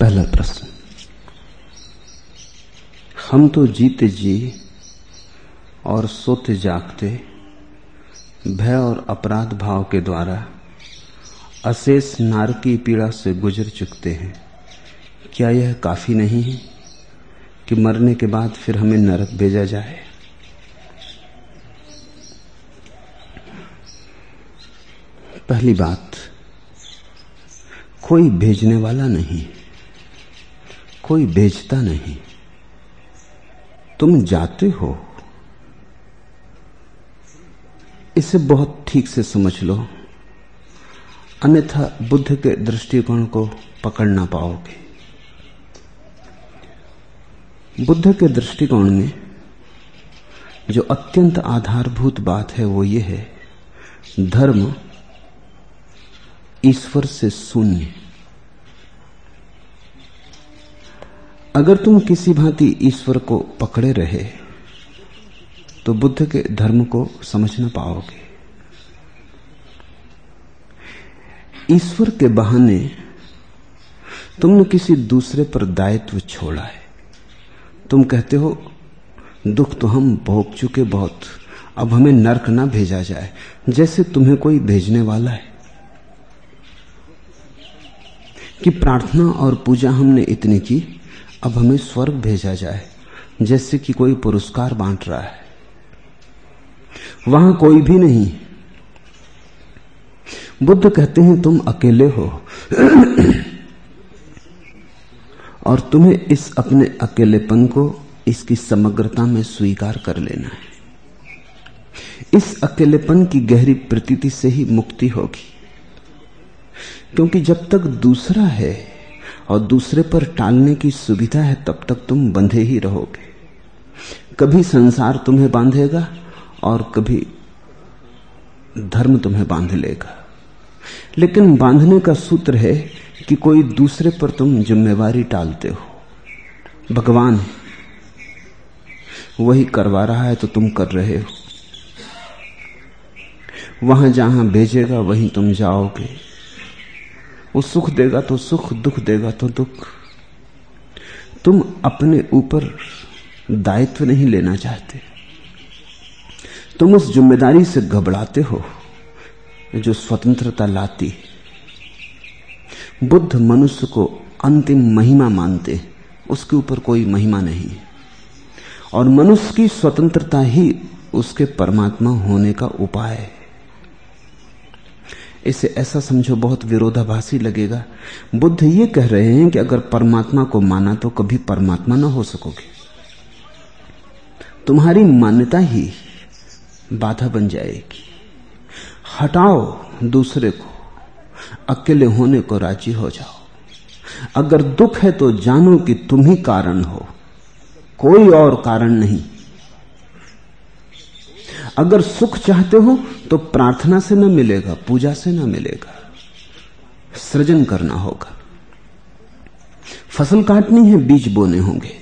पहला प्रश्न, हम तो जीते जी और सोते जागते भय और अपराध भाव के द्वारा अशेष नारकी पीड़ा से गुजर चुकते हैं। क्या यह काफी नहीं है कि मरने के बाद फिर हमें नरक भेजा जाए? पहली बात, कोई भेजने वाला नहीं, कोई भेजता नहीं, तुम जाते हो। इसे बहुत ठीक से समझ लो, अन्यथा बुद्ध के दृष्टिकोण को पकड़ ना पाओगे। बुद्ध के दृष्टिकोण में जो अत्यंत आधारभूत बात है वो ये है, धर्म ईश्वर से शून्य। अगर तुम किसी भांति ईश्वर को पकड़े रहे तो बुद्ध के धर्म को समझ न पाओगे। ईश्वर के बहाने तुमने किसी दूसरे पर दायित्व छोड़ा है। तुम कहते हो दुख तो हम भोग चुके बहुत, अब हमें नरक ना भेजा जाए, जैसे तुम्हें कोई भेजने वाला है। कि प्रार्थना और पूजा हमने इतनी की, अब हमें स्वर्ग भेजा जाए, जैसे कि कोई पुरस्कार बांट रहा है। वहां कोई भी नहीं। बुद्ध कहते हैं तुम अकेले हो और तुम्हें इस अपने अकेलेपन को इसकी समग्रता में स्वीकार कर लेना है। इस अकेलेपन की गहरी प्रतीति से ही मुक्ति होगी, क्योंकि जब तक दूसरा है और दूसरे पर टालने की सुविधा है तब तक तुम बंधे ही रहोगे। कभी संसार तुम्हें बांधेगा और कभी धर्म तुम्हें बांध लेगा। लेकिन बांधने का सूत्र है कि कोई दूसरे पर तुम जिम्मेवारी टालते हो। भगवान वही करवा रहा है तो तुम कर रहे हो। वहां जहां भेजेगा वहीं तुम जाओगे। वो सुख देगा तो सुख, दुख देगा तो दुख। तुम अपने ऊपर दायित्व नहीं लेना चाहते। तुम उस जिम्मेदारी से घबराते हो जो स्वतंत्रता लाती है। बुद्ध मनुष्य को अंतिम महिमा मानते, उसके ऊपर कोई महिमा नहीं है, और मनुष्य की स्वतंत्रता ही उसके परमात्मा होने का उपाय है। इसे ऐसा समझो, बहुत विरोधाभासी लगेगा। बुद्ध ये कह रहे हैं कि अगर परमात्मा को माना तो कभी परमात्मा ना हो सकोगे। तुम्हारी मान्यता ही बाधा बन जाएगी। हटाओ दूसरे को, अकेले होने को राजी हो जाओ। अगर दुख है तो जानो कि तुम ही कारण हो, कोई और कारण नहीं। अगर सुख चाहते हो तो प्रार्थना से न मिलेगा, पूजा से न मिलेगा, सृजन करना होगा। फसल काटनी है, बीज बोने होंगे।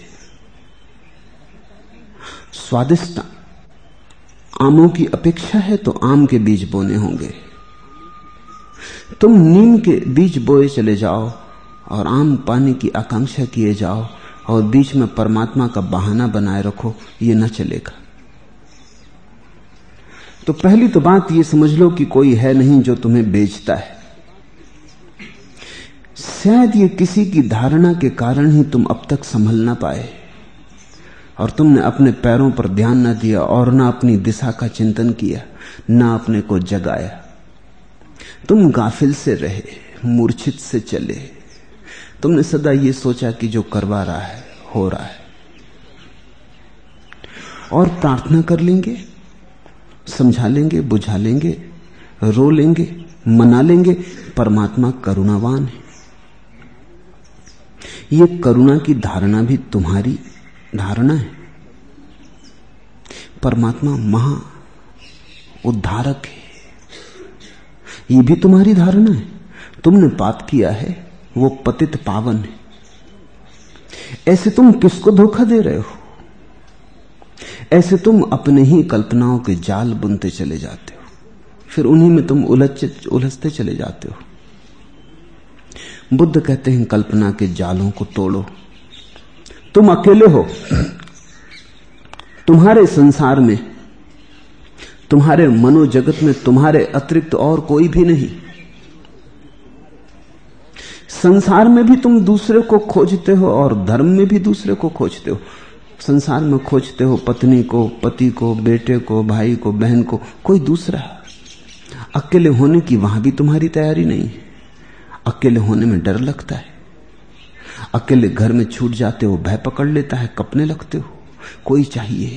स्वादिष्ट आमों की अपेक्षा है तो आम के बीज बोने होंगे। तुम नीम के बीज बोए चले जाओ और आम पाने की आकांक्षा किए जाओ और बीच में परमात्मा का बहाना बनाए रखो, ये न चलेगा। तो पहली तो बात ये समझ लो कि कोई है नहीं जो तुम्हें बेचता है। शायद ये किसी की धारणा के कारण ही तुम अब तक संभल ना पाए और तुमने अपने पैरों पर ध्यान न दिया और ना अपनी दिशा का चिंतन किया, ना अपने को जगाया। तुम गाफिल से रहे, मूर्छित से चले। तुमने सदा ये सोचा कि जो करवा रहा है हो रहा है, और प्रार्थना कर लेंगे, समझा लेंगे, बुझा लेंगे, रो लेंगे, मना लेंगे। परमात्मा करुणावान है। ये करुणा की धारणा भी तुम्हारी धारणा है। परमात्मा महा उद्धारक है, ये भी तुम्हारी धारणा है। तुमने पाप किया है, वो पतित पावन है। ऐसे तुम किसको धोखा दे रहे हो? ऐसे तुम अपने ही कल्पनाओं के जाल बुनते चले जाते हो, फिर उन्हीं में तुम उलझते चले जाते हो। बुद्ध कहते हैं कल्पना के जालों को तोड़ो। तुम अकेले हो, तुम्हारे संसार में, तुम्हारे मनोजगत में तुम्हारे अतिरिक्त और कोई भी नहीं। संसार में भी तुम दूसरे को खोजते हो और धर्म में भी दूसरे को खोजते हो। संसार में खोजते हो पत्नी को, पति को, बेटे को, भाई को, बहन को, कोई दूसरा। अकेले होने की वहां भी तुम्हारी तैयारी नहीं है। अकेले होने में डर लगता है। अकेले घर में छूट जाते हो, भय पकड़ लेता है, कपने लगते हो, कोई चाहिए।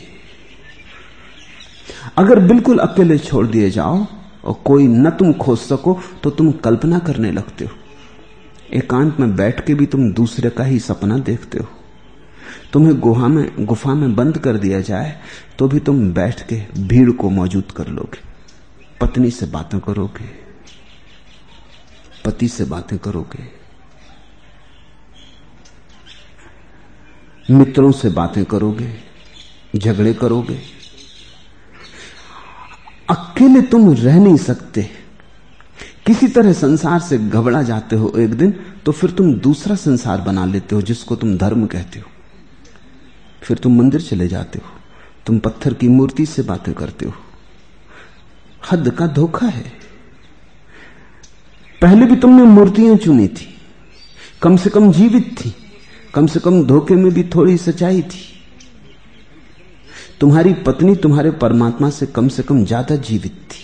अगर बिल्कुल अकेले छोड़ दिए जाओ और कोई न तुम खोज सको तो तुम कल्पना करने लगते हो। एकांत में बैठ के भी तुम दूसरे का ही सपना देखते हो। तुम्हें गुफा में बंद कर दिया जाए तो भी तुम बैठ के भीड़ को मौजूद कर लोगे। पत्नी से बातें करोगे, पति से बातें करोगे, मित्रों से बातें करोगे, झगड़े करोगे। अकेले तुम रह नहीं सकते। किसी तरह संसार से घबरा जाते हो एक दिन, तो फिर तुम दूसरा संसार बना लेते हो जिसको तुम धर्म कहते हो। फिर तुम मंदिर चले जाते हो, तुम पत्थर की मूर्ति से बातें करते हो। हद का धोखा है। पहले भी तुमने मूर्तियां चुनी थी, कम से कम जीवित थी, कम से कम धोखे में भी थोड़ी सच्चाई थी। तुम्हारी पत्नी तुम्हारे परमात्मा से कम ज्यादा जीवित थी।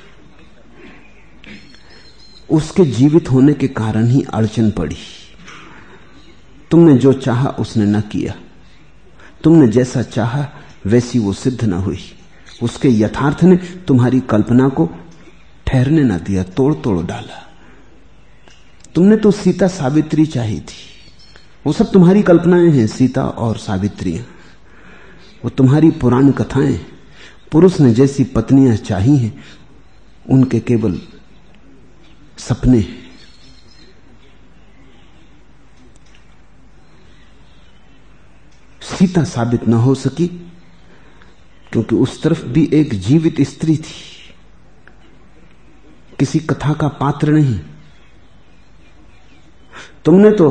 उसके जीवित होने के कारण ही अड़चन पड़ी। तुमने जो चाहा उसने न किया, तुमने जैसा चाहा वैसी वो सिद्ध न हुई। उसके यथार्थ ने तुम्हारी कल्पना को ठहरने न दिया, तोड़ तोड़ डाला। तुमने तो सीता सावित्री चाही थी, वो सब तुम्हारी कल्पनाएं हैं। सीता और सावित्रियां वो तुम्हारी पुरानी कथाएं। पुरुष ने जैसी पत्नियां चाही हैं उनके केवल सपने। सीता साबित न हो सकी क्योंकि उस तरफ भी एक जीवित स्त्री थी, किसी कथा का पात्र नहीं। तुमने तो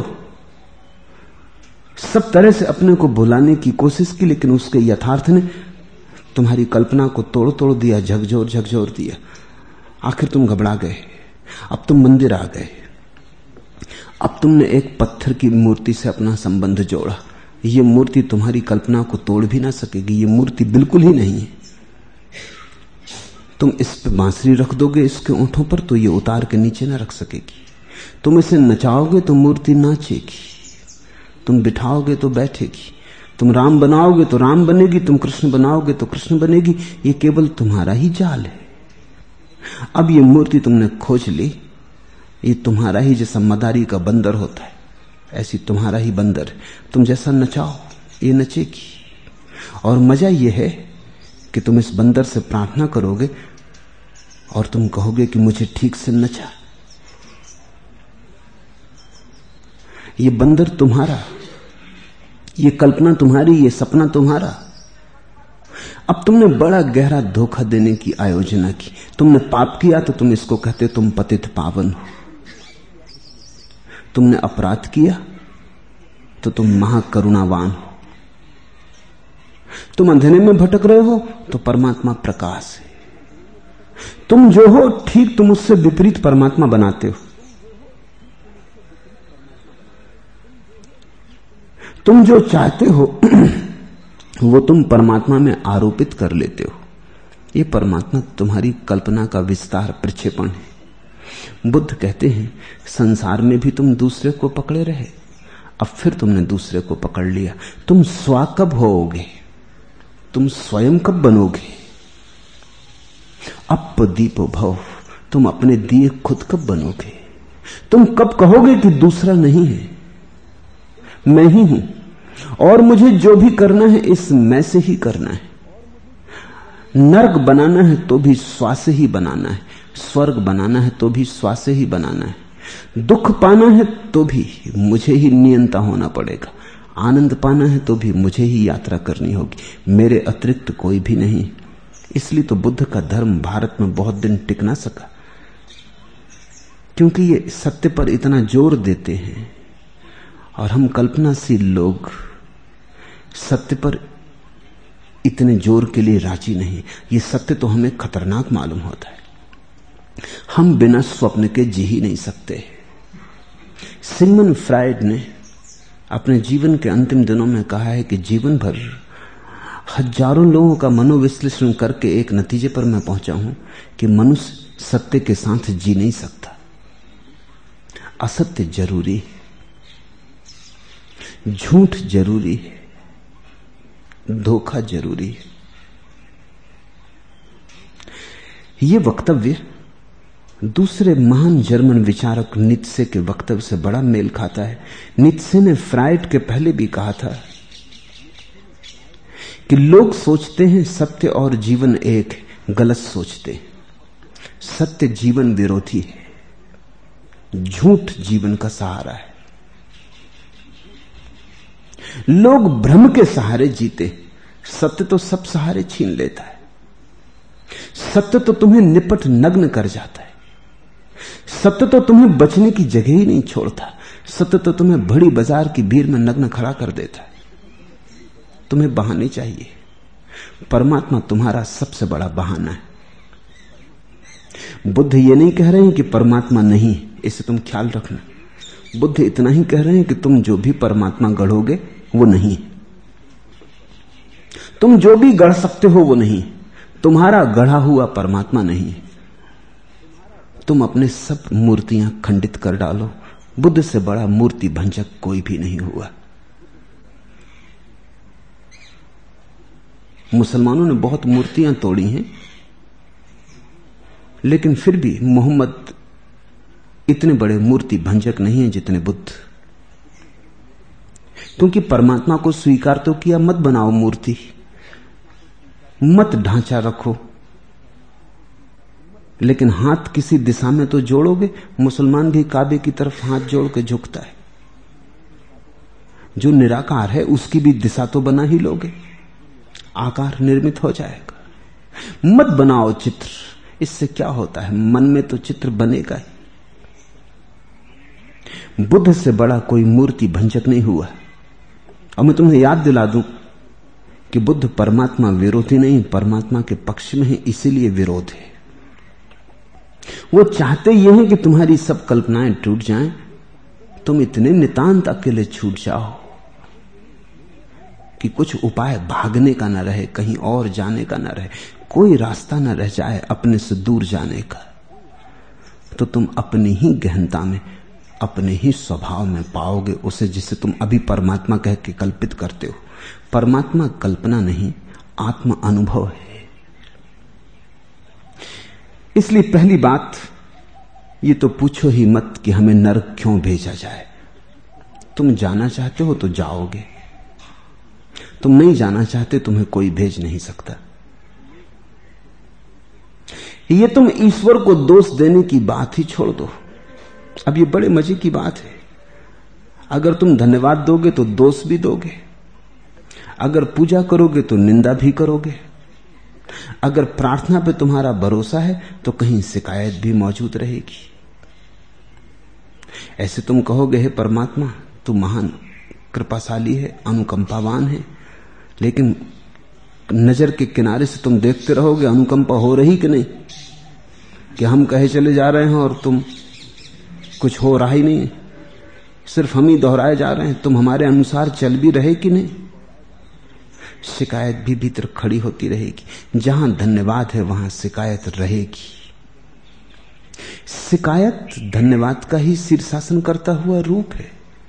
सब तरह से अपने को भुलाने की कोशिश की, लेकिन उसके यथार्थ ने तुम्हारी कल्पना को तोड़ तोड़ दिया, झकझोर दिया। आखिर तुम घबरा गए। अब तुम मंदिर आ गए। अब तुमने एक पत्थर की मूर्ति से अपना संबंध जोड़ा। ये मूर्ति तुम्हारी कल्पना को तोड़ भी ना सकेगी। ये मूर्ति बिल्कुल ही नहीं है। तुम इस पे बांसुरी रख दोगे इसके ओंठों पर तो ये उतार के नीचे ना रख सकेगी। तुम इसे नचाओगे तो मूर्ति नाचेगी, तुम बिठाओगे तो बैठेगी। तुम राम बनाओगे तो राम बनेगी, तुम कृष्ण बनाओगे तो कृष्ण बनेगी। ये केवल तुम्हारा ही जाल है। अब ये मूर्ति तुमने खोज ली, ये तुम्हारा ही, जैसा मदारी का बंदर होता है ऐसी तुम्हारा ही बंदर है। तुम जैसा नचाओ ये नचेगी। और मजा ये है कि तुम इस बंदर से प्रार्थना करोगे और तुम कहोगे कि मुझे ठीक से नचा। ये बंदर तुम्हारा, ये कल्पना तुम्हारी, ये सपना तुम्हारा। अब तुमने बड़ा गहरा धोखा देने की आयोजना की। तुमने पाप किया तो तुम इसको कहते तुम पतित पावन हो। तुमने अपराध किया तो तुम महाकरुणावान हो। तुम अंधेरे में भटक रहे हो तो परमात्मा प्रकाश है। तुम जो हो ठीक तुम उससे विपरीत परमात्मा बनाते हो। तुम जो चाहते हो वो तुम परमात्मा में आरोपित कर लेते हो। ये परमात्मा तुम्हारी कल्पना का विस्तार, प्रक्षेपण है। बुद्ध कहते हैं संसार में भी तुम दूसरे को पकड़े रहे, अब फिर तुमने दूसरे को पकड़ लिया। तुम स्व कब होोगे? तुम स्वयं कब बनोगे? अप दीपो भव, तुम अपने दिए खुद कब बनोगे? तुम कब कहोगे कि दूसरा नहीं है, मैं ही हूं और मुझे जो भी करना है इस मैं से ही करना है। नरक बनाना है तो भी स्व से ही बनाना है, स्वर्ग बनाना है तो भी स्व से ही बनाना है, दुख पाना है तो भी मुझे ही नियंता होना पड़ेगा, आनंद पाना है तो भी मुझे ही यात्रा करनी होगी, मेरे अतिरिक्त कोई भी नहीं। इसलिए तो बुद्ध का धर्म भारत में बहुत दिन टिक ना सका। क्योंकि ये सत्य पर इतना जोर देते हैं और हम कल्पनाशील लोग सत्य पर इतने जोर के लिए राजी नहीं। ये सत्य तो हमें खतरनाक मालूम होता है। हम बिना स्वप्न के जी ही नहीं सकते। सिगमंड फ्रायड ने अपने जीवन के अंतिम दिनों में कहा है कि जीवन भर हजारों लोगों का मनोविश्लेषण करके एक नतीजे पर मैं पहुंचा हूं कि मनुष्य सत्य के साथ जी नहीं सकता। असत्य जरूरी है, झूठ जरूरी है, धोखा जरूरी है। यह वक्तव्य दूसरे महान जर्मन विचारक नीत्शे के वक्तव्य से बड़ा मेल खाता है। नीत्शे ने फ्रायड के पहले भी कहा था कि लोग सोचते हैं सत्य और जीवन एक है, गलत सोचते हैं। सत्य जीवन विरोधी है, झूठ जीवन का सहारा है। लोग भ्रम के सहारे जीते, सत्य तो सब सहारे छीन लेता है। सत्य तो तुम्हें निपट नग्न कर जाता है। सत्य तो तुम्हें बचने की जगह ही नहीं छोड़ता। सत्य तो तुम्हें बड़ी बाजार की भीड़ में नग्न खड़ा कर देता है। तुम्हें बहाने चाहिए। परमात्मा तुम्हारा सबसे बड़ा बहाना है। बुद्ध ये नहीं कह रहे हैं कि परमात्मा नहीं, इसे तुम ख्याल रखना। बुद्ध इतना ही कह रहे हैं कि तुम जो भी परमात्मा गढ़ोगे वो नहीं। तुम जो भी गढ़ सकते हो वो नहीं। तुम्हारा गढ़ा हुआ परमात्मा नहीं। तुम अपने सब मूर्तियां खंडित कर डालो। बुद्ध से बड़ा मूर्ति भंजक कोई भी नहीं हुआ। मुसलमानों ने बहुत मूर्तियां तोड़ी हैं, लेकिन फिर भी मोहम्मद इतने बड़े मूर्ति भंजक नहीं है जितने बुद्ध। क्योंकि परमात्मा को स्वीकार तो किया, मत बनाओ मूर्ति, मत ढांचा रखो, लेकिन हाथ किसी दिशा में तो जोड़ोगे। मुसलमान भी काबे की तरफ हाथ जोड़ के झुकता है। जो निराकार है उसकी भी दिशा तो बना ही लोगे, आकार निर्मित हो जाएगा। मत बनाओ चित्र, इससे क्या होता है, मन में तो चित्र बनेगा ही। बुद्ध से बड़ा कोई मूर्ति भंजक नहीं हुआ। और मैं तुम्हें याद दिला दूं कि बुद्ध परमात्मा विरोधी नहीं, परमात्मा के पक्ष में है, इसीलिए विरोध है। वो चाहते ये हैं कि तुम्हारी सब कल्पनाएं टूट जाएं, तुम इतने नितांत अकेले छूट जाओ कि कुछ उपाय भागने का न रहे, कहीं और जाने का न रहे, कोई रास्ता न रह जाए अपने से दूर जाने का। तो तुम अपनी ही गहनता में, अपने ही स्वभाव में पाओगे उसे जिसे तुम अभी परमात्मा कह के कल्पित करते हो। परमात्मा कल्पना नहीं, आत्म अनुभव है। इसलिए पहली बात ये तो पूछो ही मत कि हमें नरक क्यों भेजा जाए। तुम जाना चाहते हो तो जाओगे, तुम नहीं जाना चाहते तुम्हें कोई भेज नहीं सकता। ये तुम ईश्वर को दोष देने की बात ही छोड़ दो। अब ये बड़े मजे की बात है। अगर तुम धन्यवाद दोगे तो दोष भी दोगे, अगर पूजा करोगे तो निंदा भी करोगे, अगर प्रार्थना पे तुम्हारा भरोसा है तो कहीं शिकायत भी मौजूद रहेगी। ऐसे तुम कहोगे हे परमात्मा तू महान कृपाशाली है, अनुकंपावान है, लेकिन नजर के किनारे से तुम देखते रहोगे अनुकंपा हो रही कि नहीं, कि हम कहे चले जा रहे हैं और तुम कुछ हो रहा ही नहीं, सिर्फ हम ही दोहराए जा रहे हैं, तुम हमारे अनुसार चल भी रहे कि नहीं। शिकायत भी भीतर खड़ी होती रहेगी। जहां धन्यवाद है वहां शिकायत रहेगी। शिकायत धन्यवाद का ही शीर्षासन करता हुआ रूप है,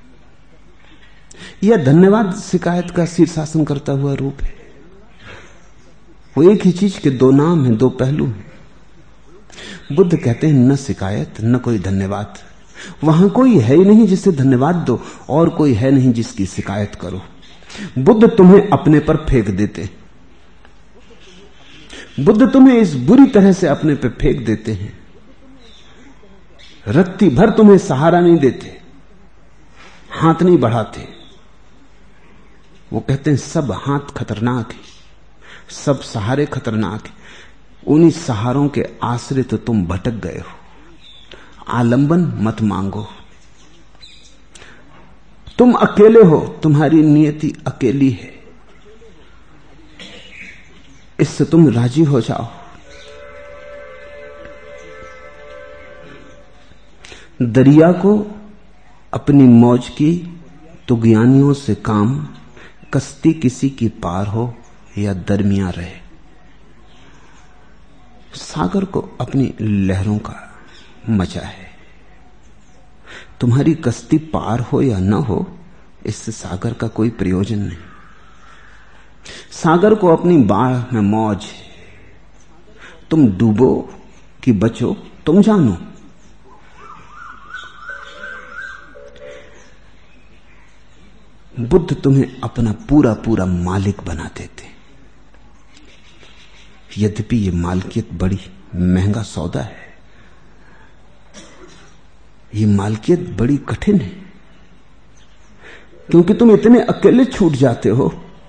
या धन्यवाद शिकायत का शीर्षासन करता हुआ रूप है। वो एक ही चीज के दो नाम हैं, दो पहलू हैं। बुद्ध कहते हैं न शिकायत न कोई धन्यवाद। वहां कोई है ही नहीं जिसे धन्यवाद दो, और कोई है नहीं जिसकी शिकायत करो। बुद्ध तुम्हें अपने पर फेंक देते, बुद्ध तुम्हें इस बुरी तरह से अपने पर फेंक देते हैं, रत्ती भर तुम्हें सहारा नहीं देते, हाथ नहीं बढ़ाते। वो कहते हैं सब हाथ खतरनाक है, सब सहारे खतरनाक है, उन्हीं सहारों के आश्रय तो तुम भटक गए हो। आलंबन मत मांगो। तुम अकेले हो, तुम्हारी नियति अकेली है, इससे तुम राजी हो जाओ। दरिया को अपनी मौज की तुगयानियों से काम, कश्ती किसी की पार हो या दरमिया रहे। सागर को अपनी लहरों का मजा है। तुम्हारी कश्ती पार हो या न हो, इससे सागर का कोई प्रयोजन नहीं। सागर को अपनी बाढ़ में मौज है। तुम डूबो कि बचो तुम जानो। बुद्ध तुम्हें अपना पूरा पूरा मालिक बना देते। यद्यपि यह मालकियत बड़ी महंगा सौदा है, ये मालकियत बड़ी कठिन है, क्योंकि तुम इतने अकेले छूट जाते हो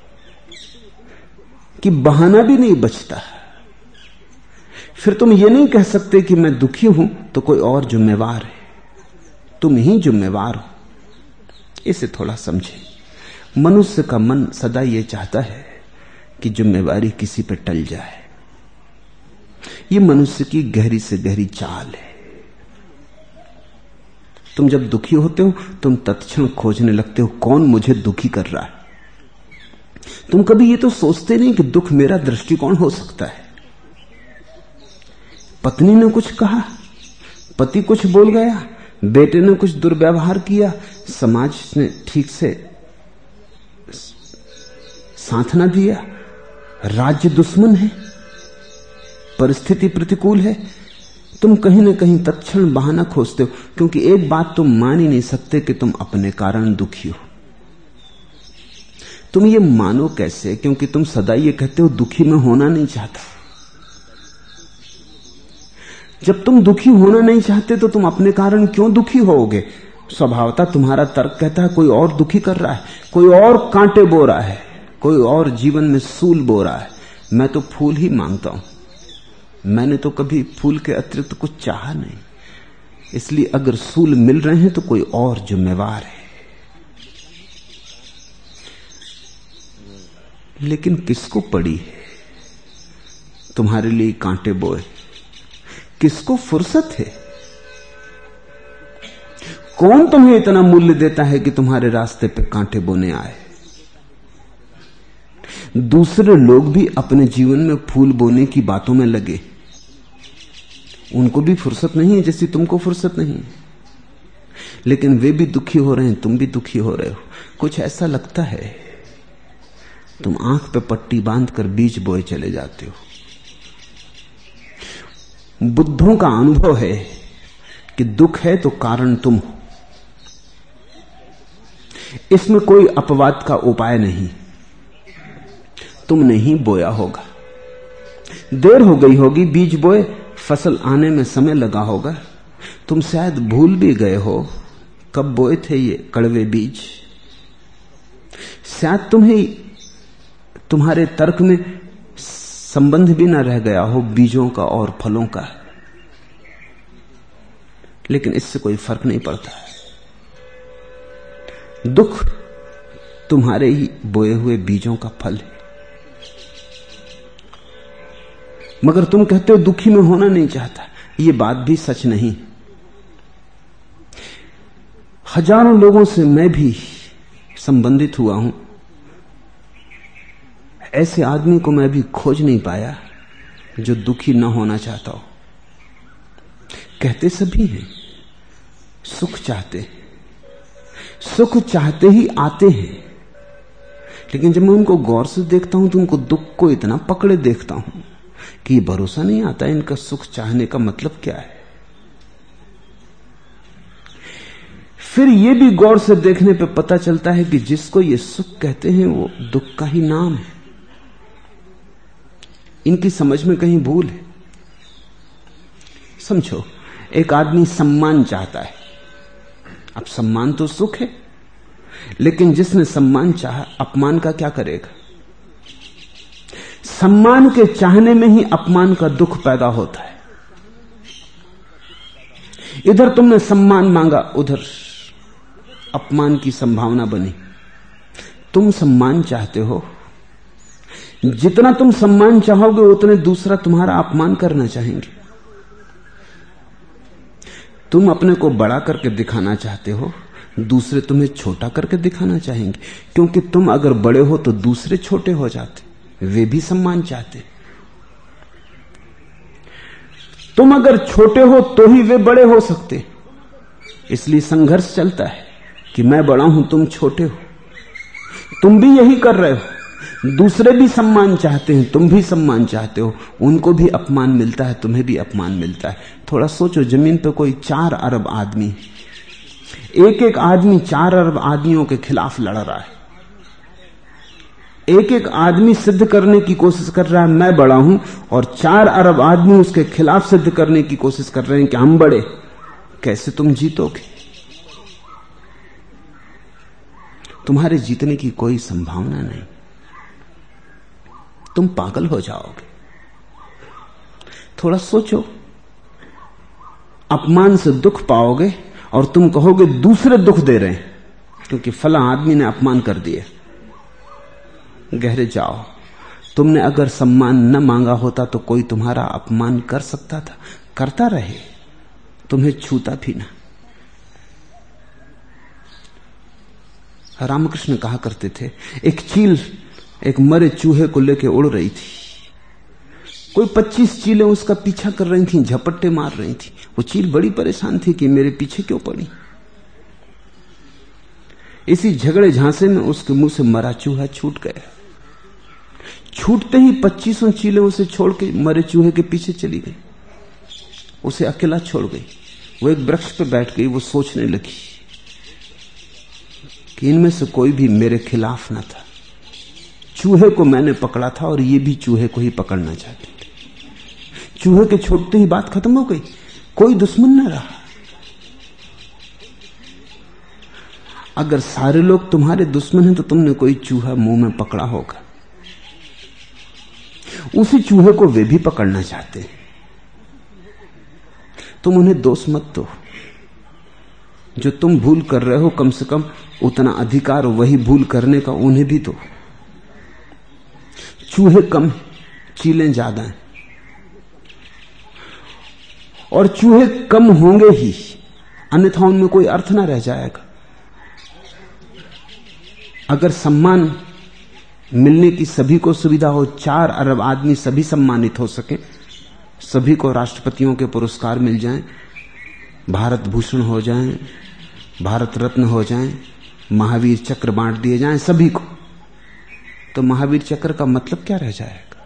कि बहाना भी नहीं बचता। फिर तुम ये नहीं कह सकते कि मैं दुखी हूं तो कोई और जिम्मेवार है, तुम ही जिम्मेवार हो। इसे थोड़ा समझे। मनुष्य का मन सदा ये चाहता है कि जिम्मेवारी किसी पर टल जाए। ये मनुष्य की गहरी से गहरी चाल है। तुम जब दुखी होते हो, तुम तत्क्षण खोजने लगते हो कौन मुझे दुखी कर रहा है। तुम कभी ये तो सोचते नहीं कि दुख मेरा दृष्टिकोण हो सकता है। पत्नी ने कुछ कहा, पति कुछ बोल गया, बेटे ने कुछ दुर्व्यवहार किया, समाज ने ठीक से साथ ना दिया, राज्य दुश्मन है, परिस्थिति प्रतिकूल है। तुम कहीं ना कहीं तत्क्षण बहाना खोजते हो, क्योंकि एक बात तुम मान ही नहीं सकते कि तुम अपने कारण दुखी हो। तुम ये मानो कैसे? क्योंकि तुम सदा ये कहते हो दुखी में होना नहीं चाहता। जब तुम दुखी होना नहीं चाहते तो तुम अपने कारण क्यों दुखी होगे? स्वभावतः तुम्हारा तर्क कहता है कोई और दुखी कर रहा है, कोई और कांटे बो रहा है, कोई और जीवन में सूल बो रहा है। मैं तो फूल ही मांगता हूं, मैंने तो कभी फूल के अतिरिक्त कुछ चाहा नहीं। इसलिए अगर सूल मिल रहे हैं तो कोई और जिम्मेवार है। लेकिन किसको पड़ी है तुम्हारे लिए कांटे बोए? किसको फुर्सत है? कौन तुम्हें इतना मूल्य देता है कि तुम्हारे रास्ते पे कांटे बोने आए? दूसरे लोग भी अपने जीवन में फूल बोने की बातों में लगे। उनको भी फुर्सत नहीं है जैसी तुमको फुर्सत नहीं, लेकिन वे भी दुखी हो रहे हैं, तुम भी दुखी हो रहे हो। कुछ ऐसा लगता है तुम आंख पे पट्टी बांधकर बीज बोए चले जाते हो। बुद्धों का अनुभव है कि दुख है तो कारण तुम हो। इसमें कोई अपवाद का उपाय नहीं। तुमने ही बोया होगा, देर हो गई होगी, बीज बोए, फसल आने में समय लगा होगा। तुम शायद भूल भी गए हो कब बोए थे ये कड़वे बीज। शायद तुम्हें तुम्हारे तर्क में संबंध भी ना रह गया हो बीजों का और फलों का, लेकिन इससे कोई फर्क नहीं पड़ता। दुख तुम्हारे ही बोए हुए बीजों का फल है। मगर तुम कहते हो दुखी में होना नहीं चाहता। यह बात भी सच नहीं। हजारों लोगों से मैं भी संबंधित हुआ हूं, ऐसे आदमी को मैं भी खोज नहीं पाया जो दुखी न होना चाहता हो। कहते सभी हैं सुख चाहते हैं, सुख चाहते ही आते हैं, लेकिन जब मैं उनको गौर से देखता हूं तो उनको दुख को इतना पकड़े देखता हूं कि भरोसा नहीं आता इनका सुख चाहने का मतलब क्या है। फिर यह भी गौर से देखने पे पता चलता है कि जिसको ये सुख कहते हैं वो दुख का ही नाम है। इनकी समझ में कहीं भूल है। समझो, एक आदमी सम्मान चाहता है। अब सम्मान तो सुख है, लेकिन जिसने सम्मान चाहा अपमान का क्या करेगा? सम्मान के चाहने में ही अपमान का दुख पैदा होता है। इधर तुमने सम्मान मांगा, उधर अपमान की संभावना बनी। तुम सम्मान चाहते हो, जितना तुम सम्मान चाहोगे उतने दूसरा तुम्हारा अपमान करना चाहेंगे। तुम अपने को बड़ा करके दिखाना चाहते हो, दूसरे तुम्हें छोटा करके दिखाना चाहेंगे, क्योंकि तुम अगर बड़े हो तो दूसरे छोटे हो जाते, वे भी सम्मान चाहते। तुम अगर छोटे हो तो ही वे बड़े हो सकते, इसलिए संघर्ष चलता है कि मैं बड़ा हूं, तुम छोटे हो। तुम भी यही कर रहे हो, दूसरे भी सम्मान चाहते हैं, तुम भी सम्मान चाहते हो, उनको भी अपमान मिलता है, तुम्हें भी अपमान मिलता है। थोड़ा सोचो, जमीन पर कोई 4 अरब आदमी, एक एक आदमी 4 अरब आदमियों के खिलाफ लड़ रहा है। एक एक आदमी सिद्ध करने की कोशिश कर रहा है मैं बड़ा हूं, और 4 अरब आदमी उसके खिलाफ सिद्ध करने की कोशिश कर रहे हैं कि हम बड़े। कैसे तुम जीतोगे? तुम्हारे जीतने की कोई संभावना नहीं, तुम पागल हो जाओगे। थोड़ा सोचो, अपमान से दुख पाओगे और तुम कहोगे दूसरे दुख दे रहे हैं क्योंकि फला आदमी ने अपमान कर दिया। गहरे जाओ, तुमने अगर सम्मान न मांगा होता तो कोई तुम्हारा अपमान कर सकता था, करता रहे, तुम्हें छूता भी ना। रामकृष्ण कहा करते थे, एक चील एक मरे चूहे को लेकर उड़ रही थी, कोई 25 चीलें उसका पीछा कर रही थीं, झपट्टे मार रही थी। वो चील बड़ी परेशान थी कि मेरे पीछे क्यों पड़ी। इसी झगड़े झांसे में उसके मुंह से मरा चूहा छूट गया। छूटते ही 25 चीलें उसे छोड़ के मरे चूहे के पीछे चली गई, उसे अकेला छोड़ गई। वो एक वृक्ष पर बैठ गई, वो सोचने लगी कि इनमें से कोई भी मेरे खिलाफ न था, चूहे को मैंने पकड़ा था और ये भी चूहे को ही पकड़ना चाहते थे। चूहे के छोड़ते ही बात खत्म हो गई, कोई दुश्मन न रहा। अगर सारे लोग तुम्हारे दुश्मन हैं तो तुमने कोई चूहा मुंह में पकड़ा होगा, उसी चूहे को वे भी पकड़ना चाहते हैं। तुम उन्हें दोष मत दो, जो तुम भूल कर रहे हो कम से कम उतना अधिकार वही भूल करने का उन्हें भी दो। चूहे कम, चीलें ज्यादा हैं, और चूहे कम होंगे ही, अन्यथा उनमें कोई अर्थ ना रह जाएगा। अगर सम्मान मिलने की सभी को सुविधा हो, 4 अरब आदमी सभी सम्मानित हो सके, सभी को राष्ट्रपतियों के पुरस्कार मिल जाएं, भारत भूषण हो जाएं, भारत रत्न हो जाएं, महावीर चक्र बांट दिए जाएं सभी को, तो महावीर चक्र का मतलब क्या रह जाएगा?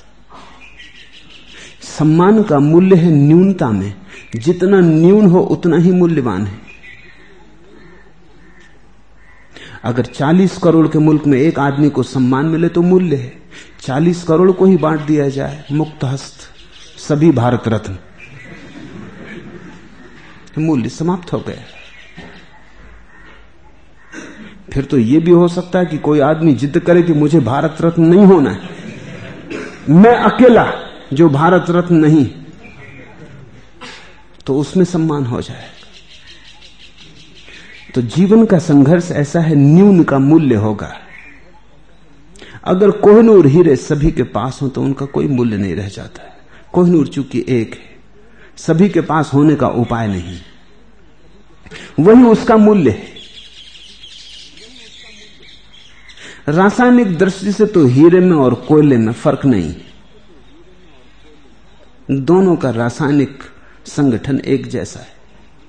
सम्मान का मूल्य है न्यूनता में, जितना न्यून हो उतना ही मूल्यवान है। अगर 40 करोड़ के मुल्क में एक आदमी को सम्मान मिले तो मूल्य है, 40 करोड़ को ही बांट दिया जाए मुक्त हस्त, सभी भारत रत्न, मूल्य समाप्त हो गया। फिर तो यह भी हो सकता है कि कोई आदमी जिद करे कि मुझे भारत रत्न नहीं होना है, मैं अकेला जो भारत रत्न नहीं, तो उसमें सम्मान हो जाएगा। तो जीवन का संघर्ष ऐसा है, न्यून का मूल्य होगा। अगर कोहिनूर हीरे सभी के पास हो तो उनका कोई मूल्य नहीं रह जाता है। कोहिनूर चूंकि एक है, सभी के पास होने का उपाय नहीं, वही उसका मूल्य है। रासायनिक दृष्टि से तो हीरे में और कोयले में फर्क नहीं, दोनों का रासायनिक संगठन एक जैसा है।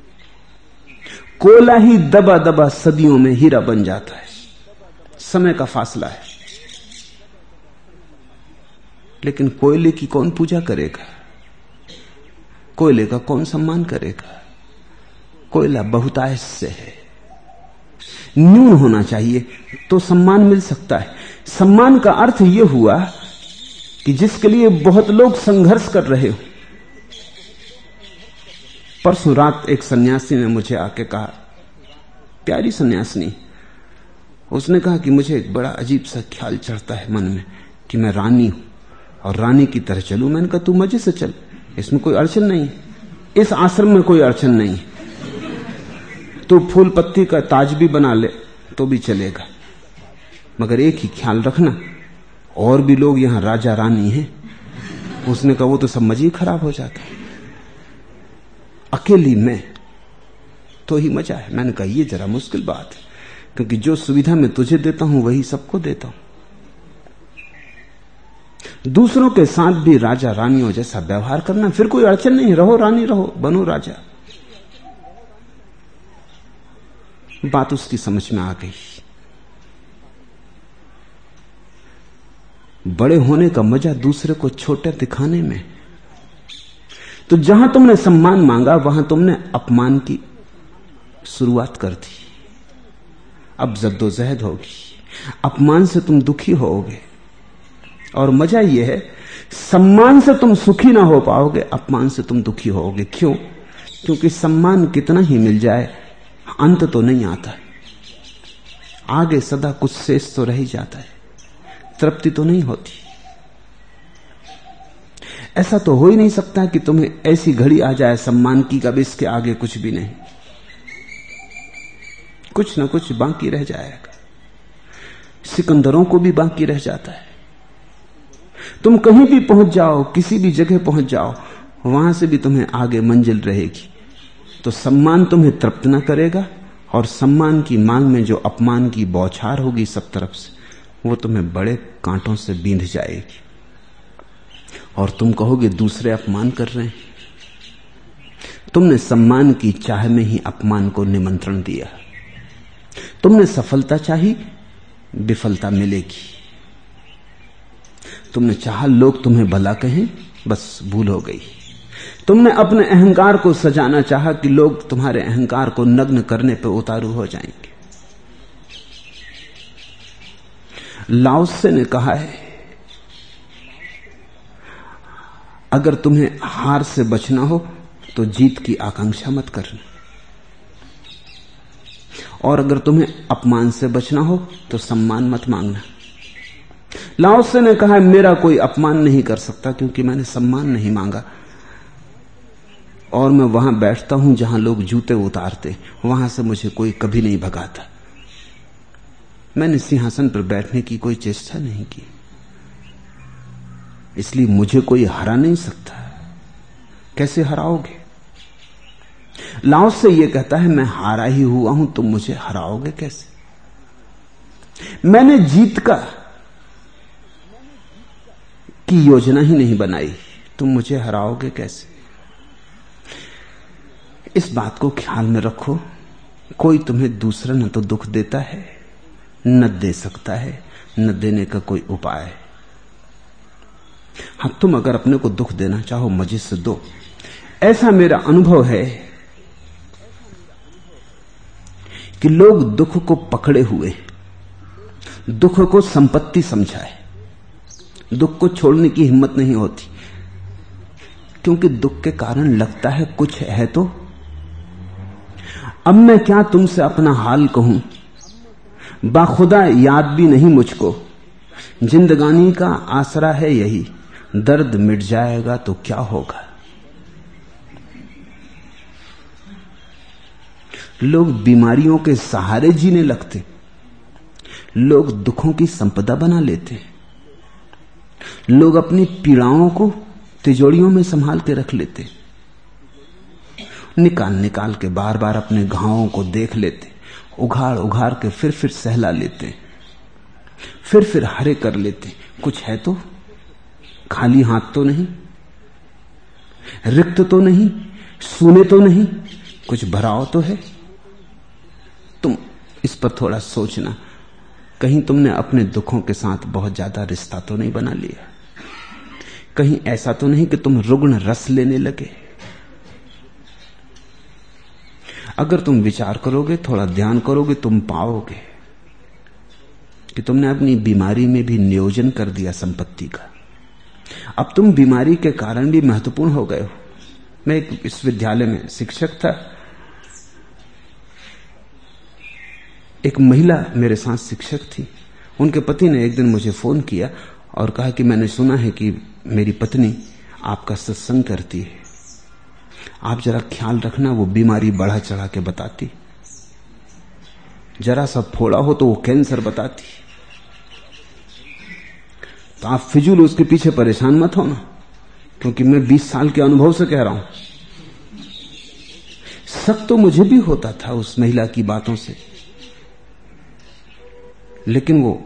कोयला ही दबा दबा सदियों में हीरा बन जाता है, समय का फासला है। लेकिन कोयले की कौन पूजा करेगा? कोयले का कौन सम्मान करेगा? कोयला बहुतायत से है, न्यून होना चाहिए तो सम्मान मिल सकता है। सम्मान का अर्थ यह हुआ कि जिसके लिए बहुत लोग संघर्ष कर रहे हो। परसों रात एक सन्यासी ने मुझे आके कहा, प्यारी सन्यासिनी, उसने कहा कि मुझे एक बड़ा अजीब सा ख्याल चढ़ता है मन में कि मैं रानी हूं और रानी की तरह चलूं। मैंने कहा तू मजे से चल, इसमें कोई अड़चन नहीं, इस आश्रम में कोई अड़चन नहीं, तो फूल पत्ती का ताज भी बना ले तो भी चलेगा, मगर एक ही ख्याल रखना, और भी लोग यहां राजा रानी हैं। उसने कहा वो तो सब मजा ही खराब हो जाता है, अकेली मैं तो ही मजा है। मैंने कहा ये जरा मुश्किल बात है, क्योंकि जो सुविधा मैं तुझे देता हूं वही सबको देता हूं। दूसरों के साथ भी राजा रानियों जैसा व्यवहार करना, फिर कोई अड़चन नहीं, रहो रानी, रहो, बनो राजा। बात उसकी समझ में आ गई। बड़े होने का मजा दूसरे को छोटे दिखाने में। तो जहां तुमने सम्मान मांगा वहां तुमने अपमान की शुरुआत कर दी। अब जद्दोजहद होगी, अपमान से तुम दुखी होगे। और मजा यह है, सम्मान से तुम सुखी ना हो पाओगे, अपमान से तुम दुखी होगे। क्यों? क्योंकि सम्मान कितना ही मिल जाए अंत तो नहीं आता, आगे सदा कुछ शेष तो रह ही जाता है, तृप्ति तो नहीं होती। ऐसा तो हो ही नहीं सकता कि तुम्हें ऐसी घड़ी आ जाए सम्मान की, कभी इसके आगे कुछ भी नहीं, कुछ ना कुछ बाकी रह जाएगा। सिकंदरों को भी बाकी रह जाता है। तुम कहीं भी पहुंच जाओ, किसी भी जगह पहुंच जाओ, वहां से भी तुम्हें आगे मंजिल रहेगी। तो सम्मान तुम्हें तृप्त न करेगा, और सम्मान की मांग में जो अपमान की बौछार होगी सब तरफ से, वो तुम्हें बड़े कांटों से बींध जाएगी। और तुम कहोगे दूसरे अपमान कर रहे हैं। तुमने सम्मान की चाह में ही अपमान को निमंत्रण दिया। तुमने सफलता चाही, विफलता मिलेगी। तुमने चाहा लोग तुम्हें भला कहें, बस भूल हो गई। तुमने अपने अहंकार को सजाना चाहा कि लोग तुम्हारे अहंकार को नग्न करने पर उतारू हो जाएंगे। लाओत्से ने कहा है, अगर तुम्हें हार से बचना हो तो जीत की आकांक्षा मत करना, और अगर तुम्हें अपमान से बचना हो तो सम्मान मत मांगना। लाओत्से ने कहा, मेरा कोई अपमान नहीं कर सकता क्योंकि मैंने सम्मान नहीं मांगा, और मैं वहां बैठता हूं जहां लोग जूते उतारते, वहां से मुझे कोई कभी नहीं भगाता। मैंने सिंहासन पर बैठने की कोई चेष्टा नहीं की, इसलिए मुझे कोई हरा नहीं सकता। कैसे हराओगे? लाओत्से यह कहता है, मैं हारा ही हुआ हूं, तुम मुझे हराओगे कैसे? मैंने जीत की योजना ही नहीं बनाई, तुम मुझे हराओगे कैसे? इस बात को ख्याल में रखो, कोई तुम्हें दूसरा न तो दुख देता है, न दे सकता है, न देने का कोई उपाय है। हाँ, तुम अगर अपने को दुख देना चाहो मजे से दो। ऐसा मेरा अनुभव है कि लोग दुख को पकड़े हुए, दुख को संपत्ति समझाए, दुख को छोड़ने की हिम्मत नहीं होती, क्योंकि दुख के कारण लगता है कुछ है तो। अब मैं क्या तुमसे अपना हाल कहूं, बाखुदा याद भी नहीं मुझको, जिंदगानी का आसरा है यही, दर्द मिट जाएगा तो क्या होगा। लोग बीमारियों के सहारे जीने लगते, लोग दुखों की संपदा बना लेते, लोग अपनी पीड़ाओं को तिजोरियों में संभाल के रख लेते, निकाल निकाल के बार बार अपने घावों को देख लेते, उघाड़ उघाड़ के फिर सहला लेते, फिर हरे कर लेते। कुछ है तो, खाली हाथ तो नहीं, रिक्त तो नहीं, सूने तो नहीं, कुछ भराव तो है। तुम इस पर थोड़ा सोचना, कहीं तुमने अपने दुखों के साथ बहुत ज्यादा रिश्ता तो नहीं बना लिया, कहीं ऐसा तो नहीं कि तुम रुग्ण रस लेने लगे। अगर तुम विचार करोगे, थोड़ा ध्यान करोगे, तुम पाओगे कि तुमने अपनी बीमारी में भी नियोजन कर दिया संपत्ति का। अब तुम बीमारी के कारण भी महत्वपूर्ण हो गए हो। मैं एक विश्वविद्यालय में शिक्षक था, एक महिला मेरे साथ शिक्षक थी। उनके पति ने एक दिन मुझे फोन किया और कहा कि मैंने सुना है कि मेरी पत्नी आपका सत्संग करती है, आप जरा ख्याल रखना, वो बीमारी बढ़ा चढ़ा के बताती। जरा सा फोड़ा हो तो वो कैंसर बताती। तो आप फिजूल उसके पीछे परेशान मत हो ना, क्योंकि मैं 20 साल के अनुभव से कह रहा हूं। शक तो मुझे भी होता था उस महिला की बातों से, लेकिन वो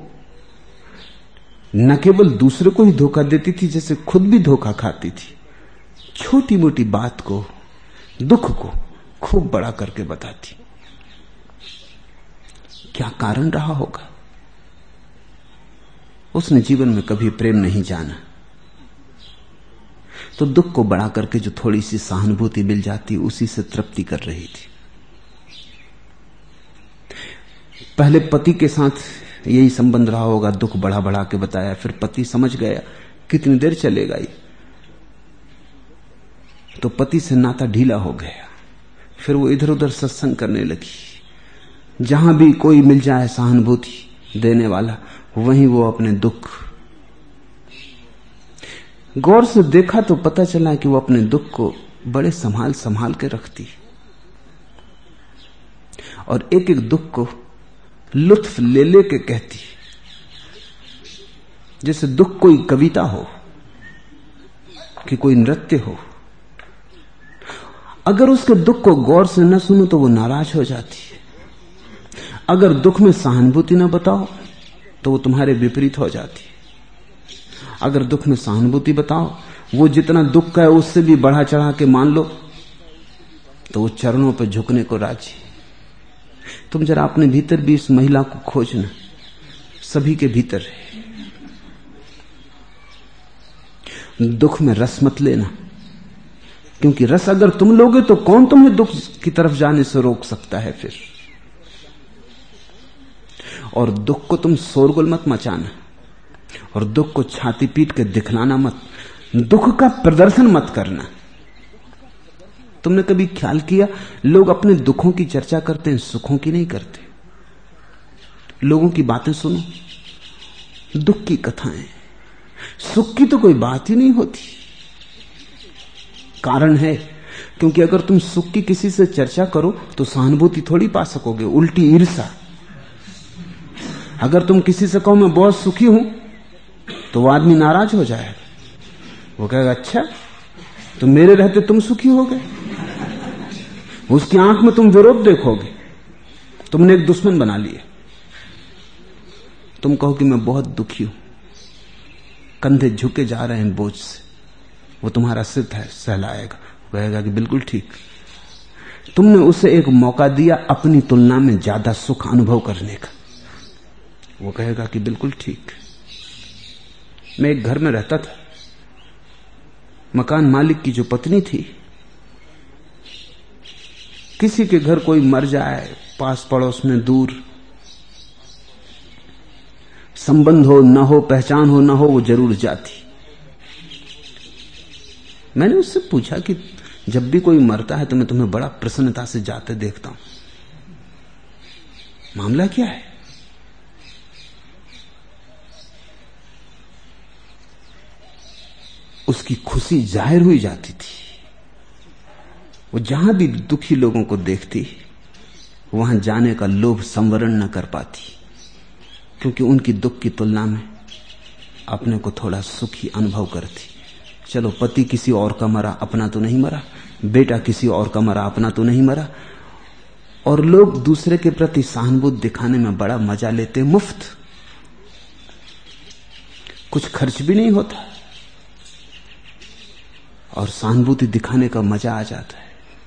न केवल दूसरे को ही धोखा देती थी, जैसे खुद भी धोखा खाती थी। छोटी मोटी बात को, दुख को खूब बड़ा करके बताती। क्या कारण रहा होगा? उसने जीवन में कभी प्रेम नहीं जाना, तो दुख को बड़ा करके जो थोड़ी सी सहानुभूति मिल जाती उसी से तृप्ति कर रही थी। पहले पति के साथ यही संबंध रहा होगा, दुख बढ़ा बढ़ा के बताया, फिर पति समझ गया कितनी देर चलेगा ये, तो पति से नाता ढीला हो गया। फिर वो इधर उधर सत्संग करने लगी। जहां भी कोई मिल जाए सहानुभूति देने वाला, वहीं वो अपने दुख। गौर से देखा तो पता चला कि वो अपने दुख को बड़े संभाल संभाल के रखती, और एक एक दुख को लुत्फ ले ले के कहती, जैसे दुख कोई कविता हो कि कोई नृत्य हो। अगर उसके दुख को गौर से न सुनो तो वो नाराज हो जाती है। अगर दुख में सहानुभूति न बताओ तो वो तुम्हारे विपरीत हो जाती है। अगर दुख में सहानुभूति बताओ, वो जितना दुख का है उससे भी बढ़ा चढ़ा के मान लो, तो वो चरणों पर झुकने को राजी। तुम जरा अपने भीतर भी इस महिला को खोजना, सभी के भीतर है। दुख में रस मत लेना, क्योंकि रस अगर तुम लोगे तो कौन तुम्हें दुख की तरफ जाने से रोक सकता है फिर। और दुख को तुम शोरगुल मत मचाना, और दुख को छाती पीट के दिखलाना मत, दुख का प्रदर्शन मत करना। तुमने कभी ख्याल किया, लोग अपने दुखों की चर्चा करते हैं, सुखों की नहीं करते। लोगों की बातें सुनो, दुख की कथाएं, सुख की तो कोई बात ही नहीं होती। कारण है, क्योंकि अगर तुम सुख की किसी से चर्चा करो तो सहानुभूति थोड़ी पा सकोगे, उल्टी ईर्ष्या। अगर तुम किसी से कहो मैं बहुत सुखी हूं, तो वो आदमी नाराज हो जाएगा। वो कहेगा अच्छा, तो मेरे रहते तुम सुखी हो गए। उसकी आंख में तुम विरोध देखोगे, तुमने एक दुश्मन बना लिया। तुम कहो कि मैं बहुत दुखी हूं, कंधे झुके जा रहे हैं बोझ से, वो तुम्हारा सिर है सहलाएगा। वो कहेगा कि बिल्कुल ठीक। तुमने उसे एक मौका दिया अपनी तुलना में ज्यादा सुख अनुभव करने का। वो कहेगा कि बिल्कुल ठीक। मैं एक घर में रहता था, मकान मालिक की जो पत्नी थी, किसी के घर कोई मर जाए, पास पड़ोस में दूर, संबंध हो न हो, पहचान हो न हो, वो जरूर जाती। मैंने उससे पूछा कि जब भी कोई मरता है तो मैं तुम्हें बड़ा प्रसन्नता से जाते देखता हूं, मामला क्या है? उसकी खुशी जाहिर हुई जाती थी। वो जहां भी दुखी लोगों को देखती, वहां जाने का लोभ संवरण न कर पाती, क्योंकि उनकी दुख की तुलना में अपने को थोड़ा सुखी अनुभव करती। चलो, पति किसी और का मरा, अपना तो नहीं मरा, बेटा किसी और का मरा, अपना तो नहीं मरा। और लोग दूसरे के प्रति सहानुभूति दिखाने में बड़ा मजा लेते, मुफ्त, कुछ खर्च भी नहीं होता, और सहानुभूति दिखाने का मजा आ जाता है।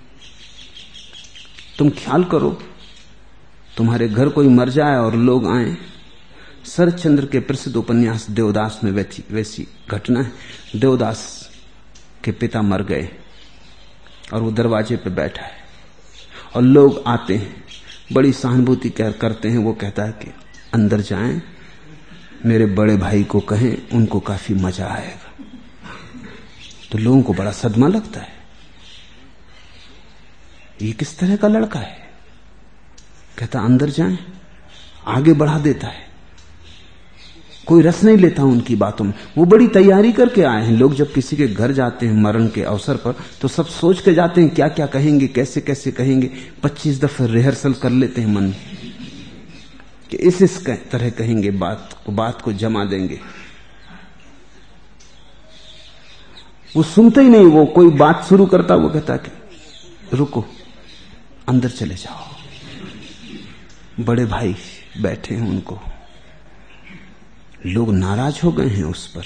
तुम ख्याल करो, तुम्हारे घर कोई मर जाए और लोग आए। शरतचंद्र के प्रसिद्ध उपन्यास देवदास में वैसी घटना है। देवदास के पिता मर गए और वो दरवाजे पे बैठा है, और लोग आते हैं, बड़ी सहानुभूति करते हैं। वो कहता है कि अंदर जाएं, मेरे बड़े भाई को कहें, उनको काफी मजा आएगा। तो लोगों को बड़ा सदमा लगता है, ये किस तरह का लड़का है। कहता अंदर जाएं, आगे बढ़ा देता है, कोई रस नहीं लेता उनकी बातों में। वो बड़ी तैयारी करके आए हैं। लोग जब किसी के घर जाते हैं मरण के अवसर पर, तो सब सोच के जाते हैं क्या क्या कहेंगे, कैसे कैसे कहेंगे। 25 दफे रिहर्सल कर लेते हैं मन में। कि इस तरह कहेंगे, बात को जमा देंगे। वो सुनते ही नहीं। वो कोई बात शुरू करता, वो कहता कि रुको, अंदर चले जाओ, बड़े भाई बैठे हैं, उनको लोग नाराज हो गए हैं उस पर,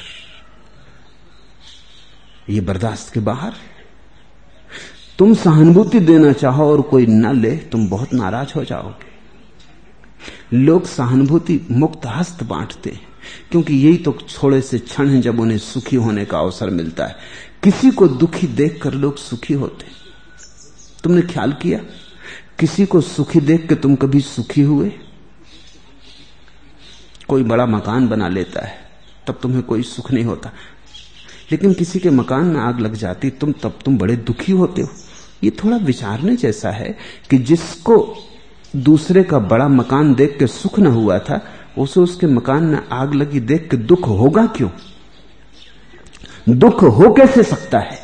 ये बर्दाश्त के बाहर। तुम सहानुभूति देना चाहो और कोई न ले, तुम बहुत नाराज हो जाओगे। लोग सहानुभूति मुक्त हस्त बांटते हैं, क्योंकि यही तो थोड़े से क्षण हैं जब उन्हें सुखी होने का अवसर मिलता है। किसी को दुखी देखकर लोग सुखी होते। तुमने ख्याल किया, किसी को सुखी देख के तुम कभी सुखी हुए? कोई बड़ा मकान बना लेता है, तब तुम्हें कोई सुख नहीं होता, लेकिन किसी के मकान में आग लग जाती तब तुम बड़े दुखी होते हो। ये थोड़ा विचारने जैसा है कि जिसको दूसरे का बड़ा मकान देख के सुख न हुआ था, उसे उसके मकान में आग लगी देख के दुख होगा क्यों? दुख हो कैसे सकता है?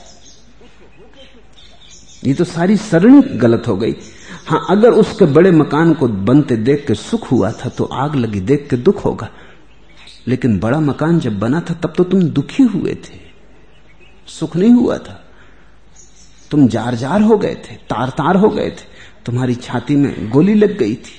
ये तो सारी सरणी गलत हो गई। हां, अगर उसके बड़े मकान को बनते देख के सुख हुआ था तो आग लगी देख के दुख होगा, लेकिन बड़ा मकान जब बना था तब तो तुम दुखी हुए थे, सुख नहीं हुआ था। तुम जार जार हो गए थे, तार तार हो गए थे, तुम्हारी छाती में गोली लग गई थी,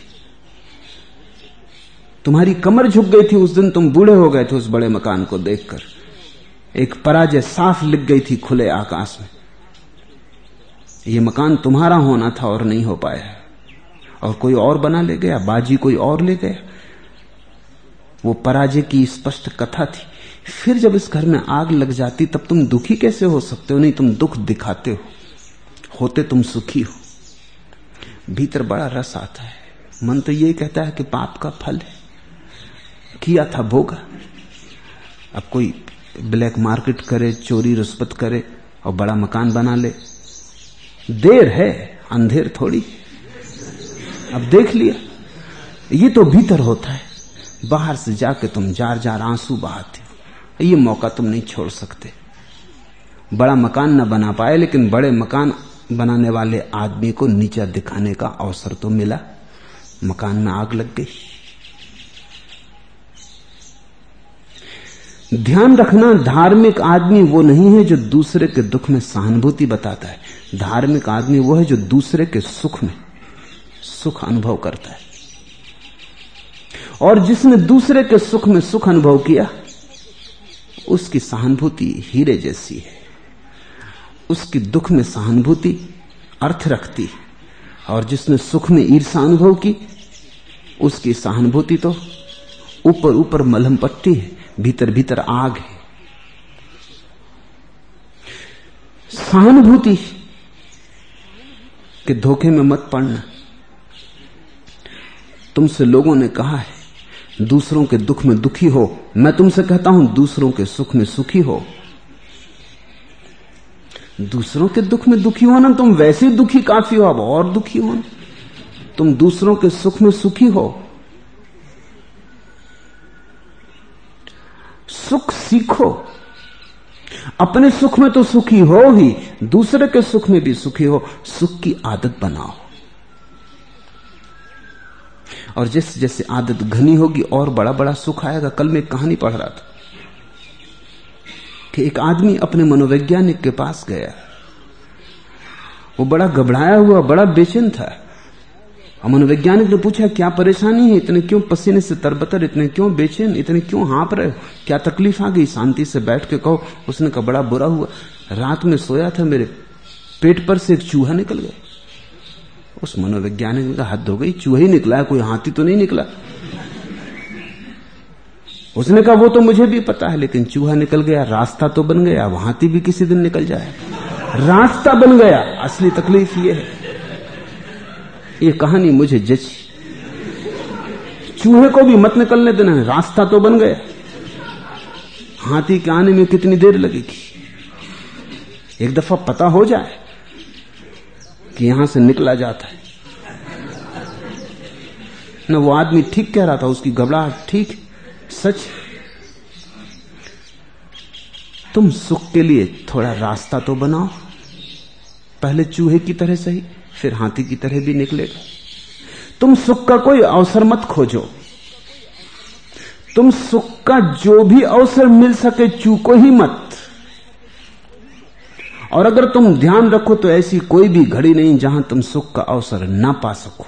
तुम्हारी कमर झुक गई थी। उस दिन तुम बूढ़े हो गए थे उस बड़े मकान को देखकर। एक पराजय साफ लिख गई थी खुले आकाश में। ये मकान तुम्हारा होना था और नहीं हो पाया, और कोई और बना ले गया, बाजी कोई और ले गया। वो पराजय की स्पष्ट कथा थी। फिर जब इस घर में आग लग जाती तब तुम दुखी कैसे हो सकते हो? नहीं, तुम दुख दिखाते हो, होते तुम सुखी हो। भीतर बड़ा रस आता है। मन तो ये कहता है कि पाप का फल है, किया था भोगा। अब कोई ब्लैक मार्केट करे, चोरी रुस्वत करे और बड़ा मकान बना ले, देर है, अंधेर थोड़ी। अब देख लिया, ये तो भीतर होता है। बाहर से जाके तुम जार जार आंसू बहाते हो, ये मौका तुम नहीं छोड़ सकते। बड़ा मकान न बना पाए, लेकिन बड़े मकान बनाने वाले आदमी को नीचा दिखाने का अवसर तो मिला। मकान में आग लग गई। ध्यान रखना, धार्मिक आदमी वो नहीं है जो दूसरे के दुख में सहानुभूति बताता है। धार्मिक आदमी वो है जो दूसरे के सुख में सुख अनुभव करता है। और जिसने दूसरे के सुख में सुख अनुभव किया, उसकी सहानुभूति हीरे जैसी है। उसकी दुख में सहानुभूति अर्थ रखती है। और जिसने सुख में ईर्ष्या अनुभव की, उसकी सहानुभूति तो ऊपर ऊपर मलहम पट्टी है, भीतर भीतर आग है। सहानुभूति के धोखे में मत पड़ना। तुमसे लोगों ने कहा है दूसरों के दुख में दुखी हो, मैं तुमसे कहता हूं दूसरों के सुख में सुखी हो। दूसरों के दुख में दुखी होना, तुम वैसे ही दुखी काफी हो, अब और दुखी होना। तुम दूसरों के सुख में सुखी हो। सुख सीखो। अपने सुख में तो सुखी हो ही, दूसरे के सुख में भी सुखी हो। सुख की आदत बनाओ, और जैसे जैसे आदत घनी होगी और बड़ा बड़ा सुख आएगा। कल मैं एक कहानी पढ़ रहा था कि एक आदमी अपने मनोवैज्ञानिक के पास गया। वो बड़ा घबराया हुआ, बड़ा बेचैन था। और मनोवैज्ञानिक ने पूछा, क्या परेशानी है? इतने क्यों पसीने से तरबतर, इतने क्यों बेचैन, इतने क्यों हाँप रहे हो? क्या तकलीफ आ गई? शांति से बैठ के कहो। उसने कहा, बड़ा बुरा हुआ, रात में सोया था, मेरे पेट पर से एक चूहा निकल गया। उस मनोवैज्ञानिक ने कहा, हद हो गई, चूहा ही निकला है, कोई हाथी तो नहीं निकला। उसने कहा, वो तो मुझे भी पता है, लेकिन चूहा निकल गया, रास्ता तो बन गया। अब हाथी भी किसी दिन निकल जाए, रास्ता बन गया। असली तकलीफ ये है। ये कहानी मुझे जची। चूहे को भी मत निकलने देना, रास्ता तो बन गया। हाथी के आने में कितनी देर लगेगी? एक दफा पता हो जाए कि यहां से निकला जाता है न। वो आदमी ठीक कह रहा था, उसकी घबराहट ठीक, सच। तुम सुख के लिए थोड़ा रास्ता तो बनाओ। पहले चूहे की तरह सही, फिर हाथी की तरह भी निकलेगा। तुम सुख का कोई अवसर मत खोजो, तुम सुख का जो भी अवसर मिल सके चूको ही मत। और अगर तुम ध्यान रखो तो ऐसी कोई भी घड़ी नहीं जहां तुम सुख का अवसर ना पा सको।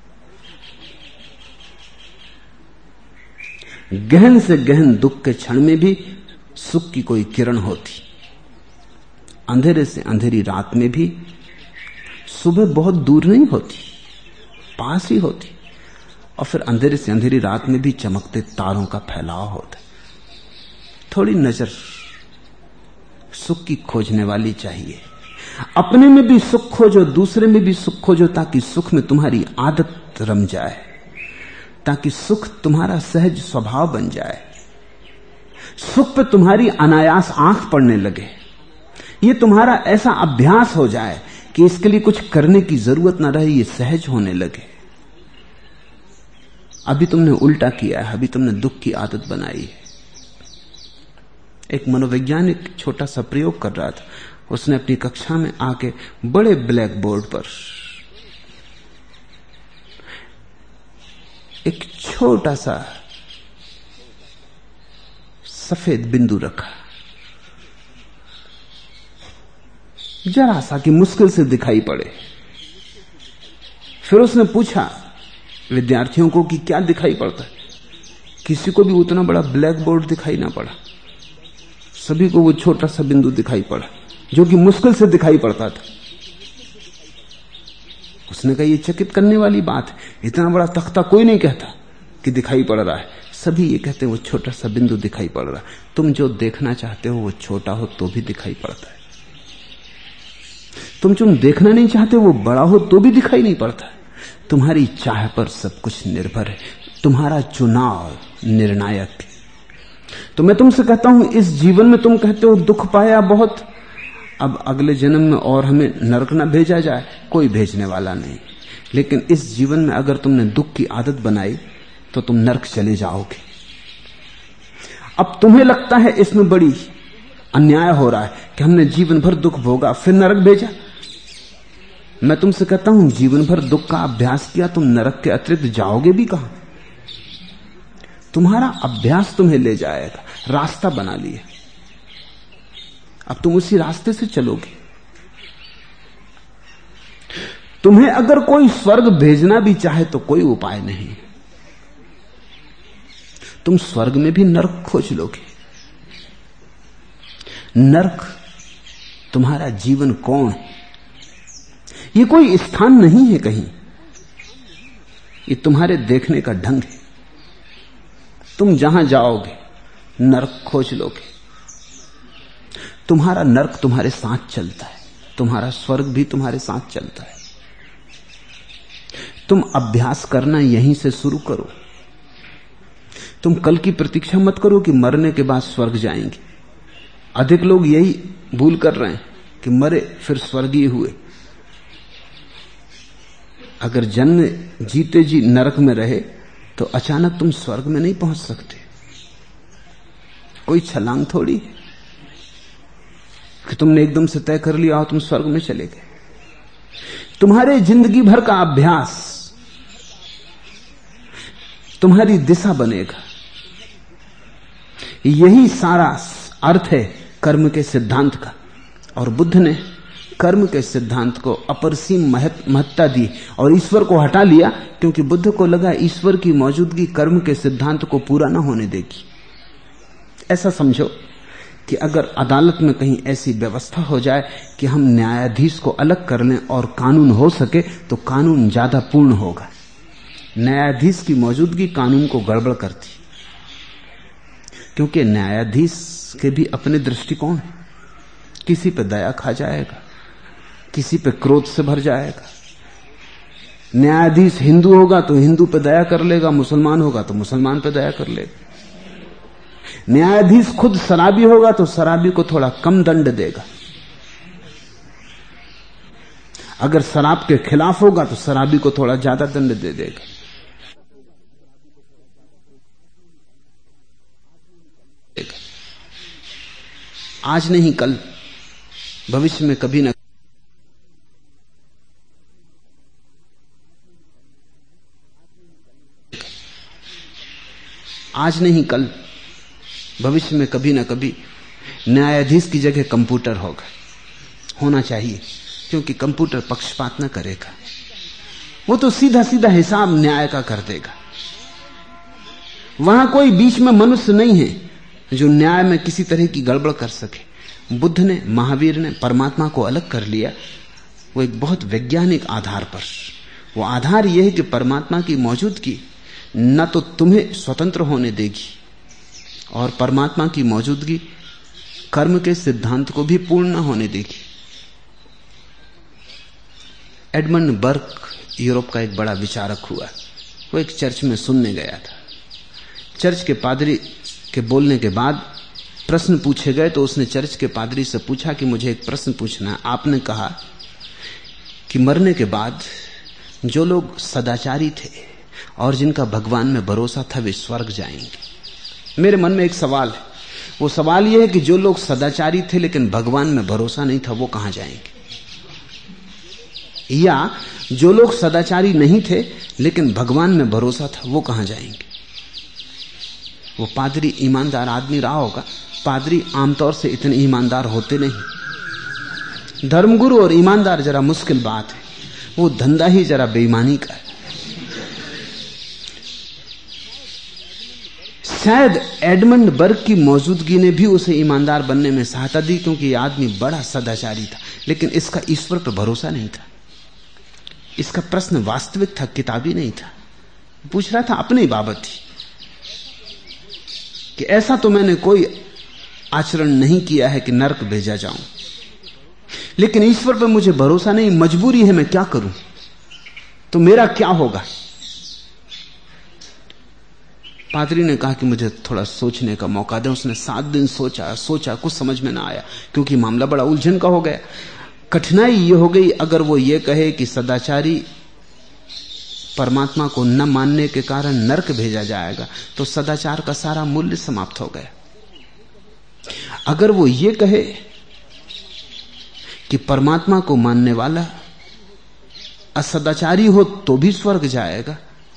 गहन से गहन दुख के क्षण में भी सुख की कोई किरण होती। अंधेरे से अंधेरी रात में भी सुबह बहुत दूर नहीं होती, पास ही होती। और फिर अंधेरे से अंधेरी रात में भी चमकते तारों का फैलाव होता। थोड़ी नजर सुख की खोजने वाली चाहिए। अपने में भी सुख खोजो, दूसरे में भी सुख खोजो, ताकि सुख में तुम्हारी आदत रम जाए, ताकि सुख तुम्हारा सहज स्वभाव बन जाए, सुख पे तुम्हारी अनायास आंख पड़ने लगे। ये तुम्हारा ऐसा अभ्यास हो जाए कि इसके लिए कुछ करने की जरूरत ना रहे, ये सहज होने लगे। अभी तुमने उल्टा किया है, अभी तुमने दुख की आदत बनाई है। एक मनोवैज्ञानिक छोटा सा प्रयोग कर रहा था। उसने अपनी कक्षा में आके बड़े ब्लैक बोर्ड पर एक छोटा सा सफेद बिंदु रखा, जरा सा कि मुश्किल से दिखाई पड़े। फिर उसने पूछा विद्यार्थियों को कि क्या दिखाई पड़ता है। किसी को भी उतना बड़ा ब्लैक बोर्ड दिखाई ना पड़ा, सभी को वो छोटा सा बिंदु दिखाई पड़ा जो कि मुश्किल से दिखाई पड़ता था। उसने कहा, ये चकित करने वाली बात है, इतना बड़ा तख्ता कोई नहीं कहता कि दिखाई पड़ रहा है, सभी ये कहते हैं वो छोटा सा बिंदु दिखाई पड़ रहा है। तुम जो देखना चाहते हो वो छोटा हो तो भी दिखाई पड़ता है, तुम जो देखना नहीं चाहते वो बड़ा हो तो भी दिखाई नहीं पड़ता है। तुम्हारी चाह पर सब कुछ निर्भर है, तुम्हारा चुनाव निर्णायक है। तो मैं तुमसे कहता हूं, इस जीवन में तुम कहते हो दुख पाया बहुत, अब अगले जन्म में और हमें नरक ना भेजा जाए, कोई भेजने वाला नहीं। लेकिन इस जीवन में अगर तुमने दुख की आदत बनाई तो तुम नरक चले जाओगे। अब तुम्हें लगता है इसमें बड़ी अन्याय हो रहा है कि हमने जीवन भर दुख भोगा फिर नरक भेजा। मैं तुमसे कहता हूं, जीवन भर दुख का अभ्यास किया, तुम नरक के अतिरिक्त जाओगे भी कहां? तुम्हारा अभ्यास तुम्हें ले जाएगा, रास्ता बना लिया, अब तुम उसी रास्ते से चलोगे। तुम्हें अगर कोई स्वर्ग भेजना भी चाहे तो कोई उपाय नहीं, तुम स्वर्ग में भी नरक खोज लोगे। नरक तुम्हारा जीवन कोण है, ये कोई स्थान नहीं है कहीं, ये तुम्हारे देखने का ढंग है। तुम जहां जाओगे नरक खोज लोगे। तुम्हारा नरक तुम्हारे साथ चलता है, तुम्हारा स्वर्ग भी तुम्हारे साथ चलता है। तुम अभ्यास करना यहीं से शुरू करो। तुम कल की प्रतीक्षा मत करो कि मरने के बाद स्वर्ग जाएंगे। अधिक लोग यही भूल कर रहे हैं कि मरे फिर स्वर्गीय हुए। अगर जन्म जीते जी नरक में रहे तो अचानक तुम स्वर्ग में नहीं पहुंच सकते। कोई छलांग थोड़ी है कि तुमने एकदम से तय कर लिया और तुम स्वर्ग में चले गए। तुम्हारे जिंदगी भर का अभ्यास तुम्हारी दिशा बनेगा। यही सारा अर्थ है कर्म के सिद्धांत का। और बुद्ध ने कर्म के सिद्धांत को अपरसीम महत्ता दी और ईश्वर को हटा लिया, क्योंकि बुद्ध को लगा ईश्वर की मौजूदगी कर्म के सिद्धांत को पूरा ना होने देगी। ऐसा समझो कि अगर अदालत में कहीं ऐसी व्यवस्था हो जाए कि हम न्यायाधीश को अलग कर लें और कानून हो सके तो कानून ज्यादा पूर्ण होगा। न्यायाधीश की मौजूदगी कानून को गड़बड़ करती, क्योंकि न्यायाधीश के भी अपने दृष्टिकोण हैं। किसी पे दया खा जाएगा, किसी पे क्रोध से भर जाएगा। न्यायाधीश हिंदू होगा तो हिंदू पे दया कर लेगा, मुसलमान होगा तो मुसलमान पे दया कर लेगा। न्यायाधीश खुद शराबी होगा तो शराबी को थोड़ा कम दंड देगा। अगर शराब के खिलाफ होगा तो शराबी को थोड़ा ज्यादा दंड दे देगा। आज नहीं कल, भविष्य में कभी ना। आज नहीं कल, भविष्य में कभी ना कभी न्यायाधीश की जगह कंप्यूटर होना चाहिए, क्योंकि कंप्यूटर पक्षपात न करेगा, वो तो सीधा सीधा हिसाब न्याय का कर देगा। वहां कोई बीच में मनुष्य नहीं है जो न्याय में किसी तरह की गड़बड़ कर सके। बुद्ध ने, महावीर ने परमात्मा को अलग कर लिया, वो एक बहुत वैज्ञानिक आधार पर। वो आधार यह है कि परमात्मा की मौजूदगी न तो तुम्हें स्वतंत्र होने देगी, और परमात्मा की मौजूदगी कर्म के सिद्धांत को भी पूर्ण न होने देगी। एडमंड बर्क यूरोप का एक बड़ा विचारक हुआ। वो एक चर्च में सुनने गया था। चर्च के पादरी के बोलने के बाद प्रश्न पूछे गए तो उसने चर्च के पादरी से पूछा कि मुझे एक प्रश्न पूछना है। आपने कहा कि मरने के बाद जो लोग सदाचारी थे और जिनका भगवान में भरोसा था वे स्वर्ग जाएंगे। मेरे मन में एक सवाल है, वो सवाल यह है कि जो लोग सदाचारी थे लेकिन भगवान में भरोसा नहीं था वो कहां जाएंगे, या जो लोग सदाचारी नहीं थे लेकिन भगवान में भरोसा था वो कहां जाएंगे। वो पादरी ईमानदार आदमी रहा होगा। पादरी आमतौर से इतने ईमानदार होते नहीं। धर्मगुरु और ईमानदार जरा मुश्किल बात है, वो धंधा ही जरा बेईमानी का है। शायद एडमंड बर्ग की मौजूदगी ने भी उसे ईमानदार बनने में सहायता दी, क्योंकि यह आदमी बड़ा सदाचारी था, लेकिन इसका ईश्वर पर भरोसा नहीं था। इसका प्रश्न वास्तविक था, किताबी नहीं था। पूछ रहा था अपनी बाबत ही कि ऐसा तो मैंने कोई आचरण नहीं किया है कि नरक भेजा जाऊं, लेकिन ईश्वर पर मुझे भरोसा नहीं, मजबूरी है, मैं क्या करूं, तो मेरा क्या होगा। पादरी ने कहा कि मुझे थोड़ा सोचने का मौका दें। उसने 7 दिन सोचा, कुछ समझ में ना आया, क्योंकि मामला बड़ा उलझन का हो गया। कठिनाई ये हो गई, अगर वो ये कहे कि सदाचारी परमात्मा को न मानने के कारण नरक भेजा जाएगा तो सदाचार का सारा मूल्य समाप्त हो गया। अगर वो ये कहे कि परमात्मा को मानने वाला असदाचारी हो तो भी स्वर्ग जाएगा,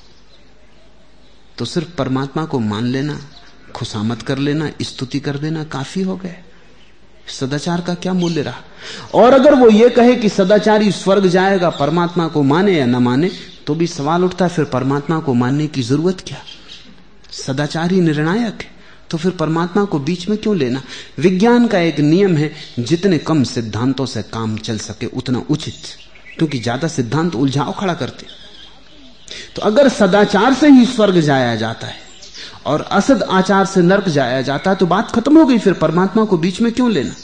तो सिर्फ परमात्मा को मान लेना, खुशामद कर लेना, स्तुति कर देना काफी हो गए। सदाचार का क्या मूल्य रहा। और अगर वो ये कहे कि सदाचारी स्वर्ग जाएगा, परमात्मा को माने या न माने, तो भी सवाल उठता है फिर परमात्मा को मानने की जरूरत क्या। सदाचार ही निर्णायक है, तो फिर परमात्मा को बीच में क्यों लेना। विज्ञान का एक नियम है, जितने कम सिद्धांतों से काम चल सके उतना उचित, क्योंकि ज्यादा सिद्धांत उलझाव खड़ा करते। तो अगर सदाचार से ही स्वर्ग जाया जाता है और असद आचार से नरक जाया जाता है तो बात खत्म हो गई, फिर परमात्मा को बीच में क्यों लेना।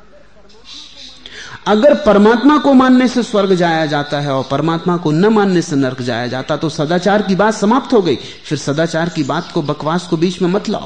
अगर परमात्मा को मानने से स्वर्ग जाया जाता है और परमात्मा को न मानने से नरक जाया जाता तो सदाचार की बात समाप्त हो गई। फिर सदाचार की बात को, बकवास को बीच में मत लाओ।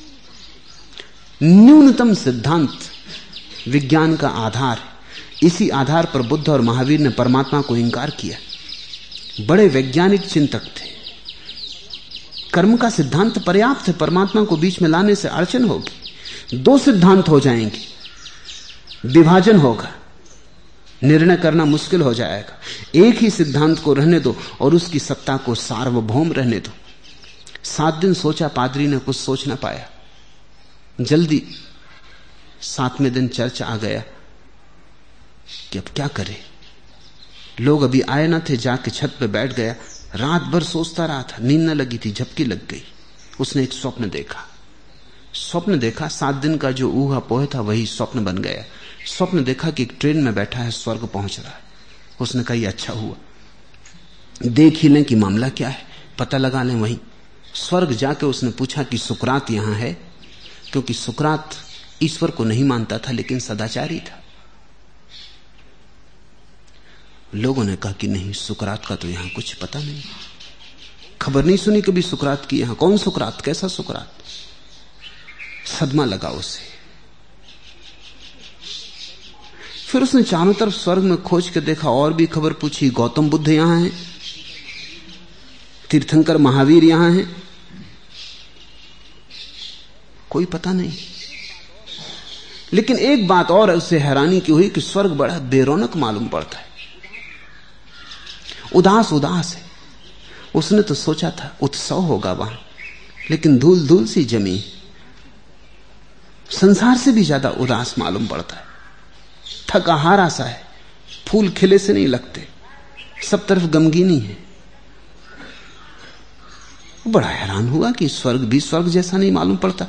न्यूनतम सिद्धांत विज्ञान का आधार, इसी आधार पर बुद्ध और महावीर ने परमात्मा को इंकार किया। बड़े वैज्ञानिक चिंतक थे। कर्म का सिद्धांत पर्याप्त है, परमात्मा को बीच में लाने से अड़चन होगी। 2 सिद्धांत हो जाएंगे, विभाजन होगा, निर्णय करना मुश्किल हो जाएगा। एक ही सिद्धांत को रहने दो और उसकी सत्ता को सार्वभौम रहने दो। 7 दिन सोचा पादरी ने, कुछ सोच ना पाया। जल्दी 7वें दिन चर्च आ गया कि अब क्या करे। लोग अभी आए ना थे, जाके छत पे बैठ गया। रात भर सोचता रहा था, नींद न लगी थी, झपकी लग गई। उसने एक स्वप्न देखा। 7 दिन का जो ऊहा पोह था वही स्वप्न बन गया। स्वप्न देखा कि एक ट्रेन में बैठा है, स्वर्ग पहुंच रहा है। उसने कहा अच्छा हुआ, देख ही लें कि मामला क्या है, पता लगा लें। वहीं स्वर्ग जाके उसने पूछा कि सुकरात यहां है, क्योंकि सुकरात ईश्वर को नहीं मानता था लेकिन सदाचारी था। लोगों ने कहा कि नहीं, सुकरात का तो यहां कुछ पता नहीं, खबर नहीं सुनी कभी सुकरात की। यहां कौन सुकरात, कैसा सुकरात। सदमा लगा उसे। फिर उसने चारों तरफ स्वर्ग में खोज के देखा, और भी खबर पूछी। गौतम बुद्ध यहां हैं, तीर्थंकर महावीर यहां हैं, कोई पता नहीं। लेकिन एक बात और उसे हैरानी की हुई कि स्वर्ग बड़ा बेरौनक मालूम पड़ता है, उदास है। उसने तो सोचा था उत्सव होगा वहां, लेकिन धूल धूल सी जमी, संसार से भी ज्यादा उदास मालूम पड़ता है, थका हारा सा है, फूल खिले से नहीं लगते, सब तरफ गमगीनी है। बड़ा हैरान हुआ कि स्वर्ग भी स्वर्ग जैसा नहीं मालूम पड़ता,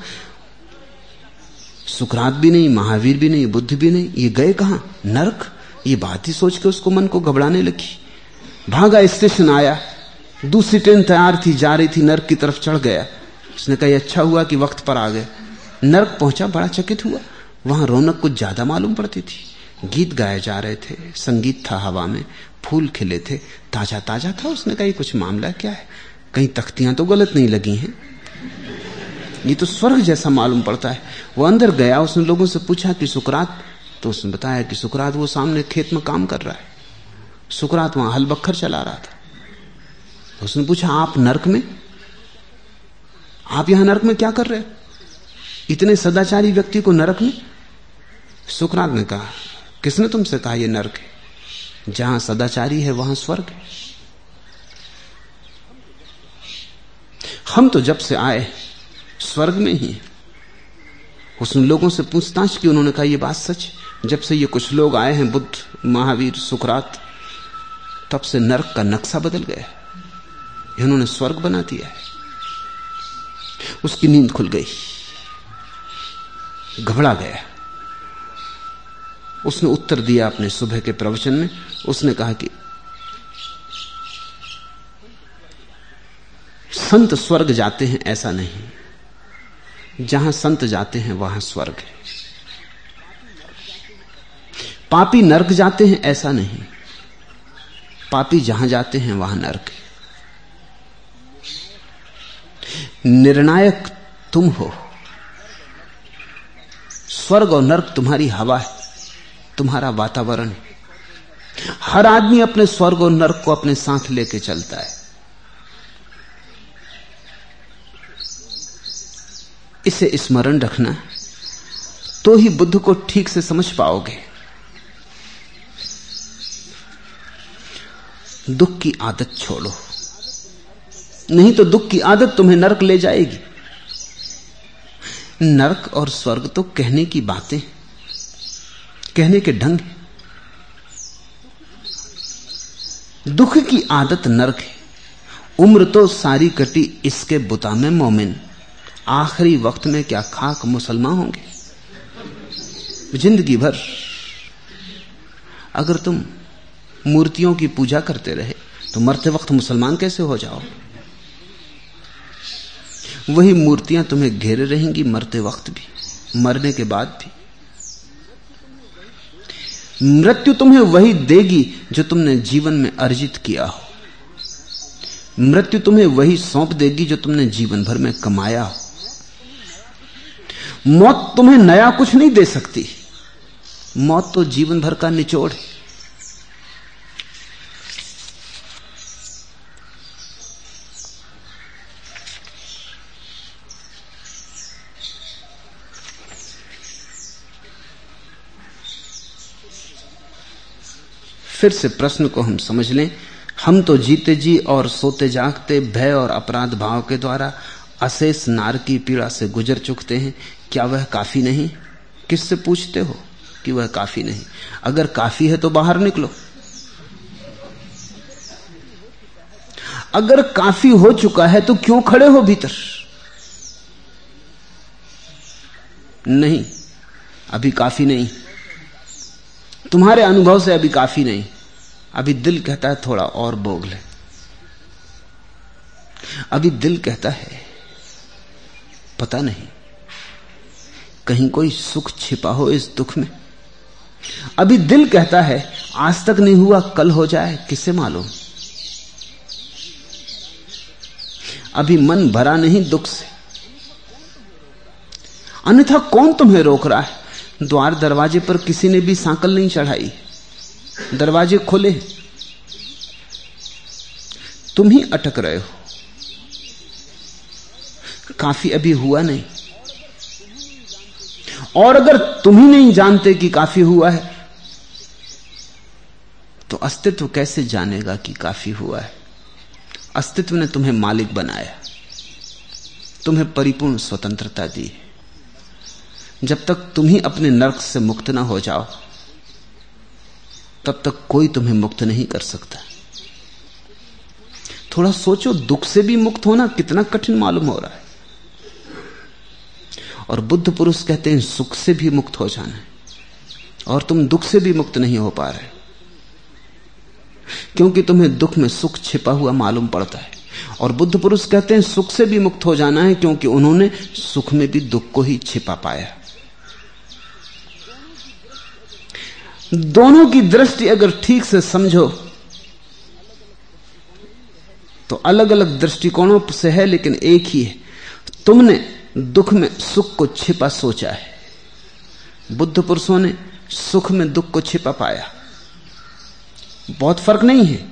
सुकरात भी नहीं, महावीर भी नहीं, बुद्ध भी नहीं, ये गए कहां? नरक। ये बात ही सोच के उसको मन को घबराने लगी। भागा, स्टेशन आया, दूसरी ट्रेन तैयार थी, जा रही थी, नरक की तरफ चढ़ गया। उसने कहा अच्छा हुआ कि वक्त पर आ गए। नरक पहुंचा, बड़ा चकित हुआ, वहां रौनक कुछ ज्यादा मालूम पड़ती थी। गीत गाए जा रहे थे, संगीत था हवा में, फूल खिले थे, ताजा ताजा था। उसने कहा कुछ मामला क्या है, कहीं तख्तियां तो गलत नहीं लगी हैं, ये तो स्वर्ग जैसा मालूम पड़ता है। वो अंदर गया, उसने लोगों से पूछा कि सुकरात, तो उसने बताया कि सुकरात वो सामने खेत में काम कर रहा है, सुकरात वहां हल बखर चला रहा था। तो उसने पूछा आप नरक में, आप यहां नरक में क्या कर रहे हो, इतने सदाचारी व्यक्ति को नरक में? सुकरात ने कहा किसने तुमसे कहा यह नरक है, जहां सदाचारी है वहां स्वर्ग है। हम तो जब से आए स्वर्ग में ही। उसने लोगों से पूछताछ की, उन्होंने कहा यह बात सच, जब से ये कुछ लोग आए हैं, बुद्ध, महावीर, सुकरात, तब से नरक का नक्शा बदल गया, इन्होंने स्वर्ग बना दिया है। उसकी नींद खुल गई, घबरा गया। उसने उत्तर दिया अपने सुबह के प्रवचन में। उसने कहा कि संत स्वर्ग जाते हैं ऐसा नहीं, जहां संत जाते हैं वहां स्वर्ग है। पापी नरक जाते हैं ऐसा नहीं, पापी जहां जाते हैं वहां नरक है। निर्णायक तुम हो, स्वर्ग और नरक तुम्हारी हवा है, तुम्हारा वातावरण है। हर आदमी अपने स्वर्ग और नरक को अपने साथ लेके चलता है। इसे स्मरण रखना, तो ही बुद्ध को ठीक से समझ पाओगे। दुख की आदत छोड़ो, नहीं तो दुख की आदत तुम्हें नरक ले जाएगी। नरक और स्वर्ग तो कहने की बातें, कहने के ढंग। दुख की आदत नरक है। उम्र तो सारी कटी इसके बुता में मोमिन, आखिरी वक्त में क्या खाक मुसलमान होंगे। जिंदगी भर अगर तुम मूर्तियों की पूजा करते रहे तो मरते वक्त मुसलमान कैसे हो जाओ। वही मूर्तियां तुम्हें घेरे रहेंगी मरते वक्त भी, मरने के बाद भी। मृत्यु तुम्हें वही देगी जो तुमने जीवन में अर्जित किया हो। मृत्यु तुम्हें वही सौंप देगी जो तुमने जीवन भर में कमाया हो। मौत तुम्हें नया कुछ नहीं दे सकती, मौत तो जीवन भर का निचोड़ है। फिर से प्रश्न को हम समझ लें। हम तो जीते जी और सोते जागते भय और अपराध भाव के द्वारा अशेष नार की पीड़ा से गुजर चुकते हैं। क्या वह काफी नहीं? किससे पूछते हो कि वह काफी नहीं? अगर काफी है तो बाहर निकलो। अगर काफी हो चुका है तो क्यों खड़े हो भीतर? नहीं, अभी काफी नहीं, तुम्हारे अनुभव से अभी काफी नहीं। अभी दिल कहता है थोड़ा और भोग ले। अभी दिल कहता है पता नहीं कहीं कोई सुख छिपा हो इस दुख में। अभी दिल कहता है आज तक नहीं हुआ कल हो जाए, किसे मालूम। अभी मन भरा नहीं दुख से, अन्यथा कौन तुम्हें रोक रहा है? द्वार दरवाजे पर किसी ने भी सांकल नहीं चढ़ाई, दरवाजे खुले, तुम ही अटक रहे हो। काफी अभी हुआ नहीं, और अगर तुम ही नहीं जानते कि काफी हुआ है तो अस्तित्व कैसे जानेगा कि काफी हुआ है? अस्तित्व ने तुम्हें मालिक बनाया, तुम्हें परिपूर्ण स्वतंत्रता दी है। जब तक तुम ही अपने नर्क से मुक्त ना हो जाओ तब तक कोई तुम्हें मुक्त नहीं कर सकता। थोड़ा सोचो, दुख से भी मुक्त होना कितना कठिन मालूम हो रहा है। और बुद्ध पुरुष कहते हैं सुख से भी मुक्त हो जाना है, और तुम दुख से भी मुक्त नहीं हो पा रहे, क्योंकि तुम्हें दुख में सुख छिपा हुआ मालूम पड़ता है। और बुद्ध पुरुष कहते हैं सुख से भी मुक्त हो जाना है, क्योंकि उन्होंने सुख में भी दुख को ही छिपा पाया। दोनों की दृष्टि अगर ठीक से समझो तो अलग अलग दृष्टिकोणों से है, लेकिन एक ही है। तुमने दुख में सुख को छिपा सोचा है, बुद्ध पुरुषों ने सुख में दुख को छिपा पाया। बहुत फर्क नहीं है,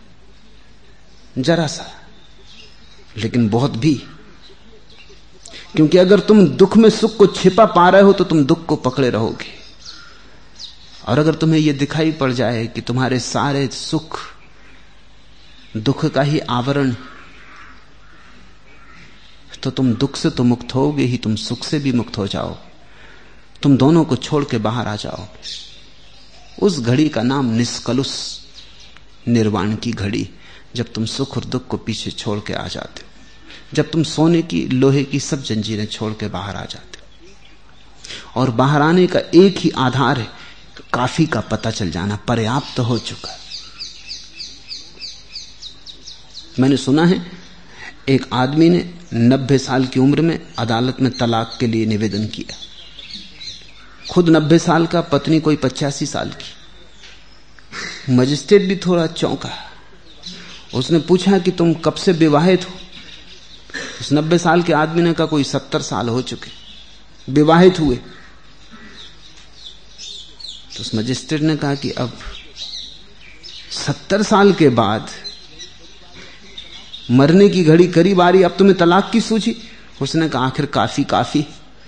जरा सा, लेकिन बहुत भी। क्योंकि अगर तुम दुख में सुख को छिपा पा रहे हो तो तुम दुख को पकड़े रहोगे, और अगर तुम्हें यह दिखाई पड़ जाए कि तुम्हारे सारे सुख दुख का ही आवरण, तो तुम दुख से तो मुक्त होगे ही, तुम सुख से भी मुक्त हो जाओ। तुम दोनों को छोड़ के बाहर आ जाओ। उस घड़ी का नाम निष्कलुष निर्वाण की घड़ी, जब तुम सुख और दुख को पीछे छोड़ के आ जाते हो, जब तुम सोने की लोहे की सब जंजीरें छोड़ के बाहर आ जाते हो। और बाहर आने का एक ही आधार है, काफी का पता चल जाना, पर्याप्त तो हो चुका। मैंने सुना है एक आदमी ने 90 साल की उम्र में अदालत में तलाक के लिए निवेदन किया। खुद 90 साल का, पत्नी कोई 85 साल की। मजिस्ट्रेट भी थोड़ा चौंका। उसने पूछा कि तुम कब से विवाहित हो? उस 90 साल के आदमी ने कहा कोई 70 साल हो चुके विवाहित हुए। तो उस मजिस्ट्रेट ने कहा कि अब 70 साल के बाद मरने की घड़ी करीब आ रही, अब तुम्हें तलाक की सूझी? उसने कहा आखिर काफी काफी,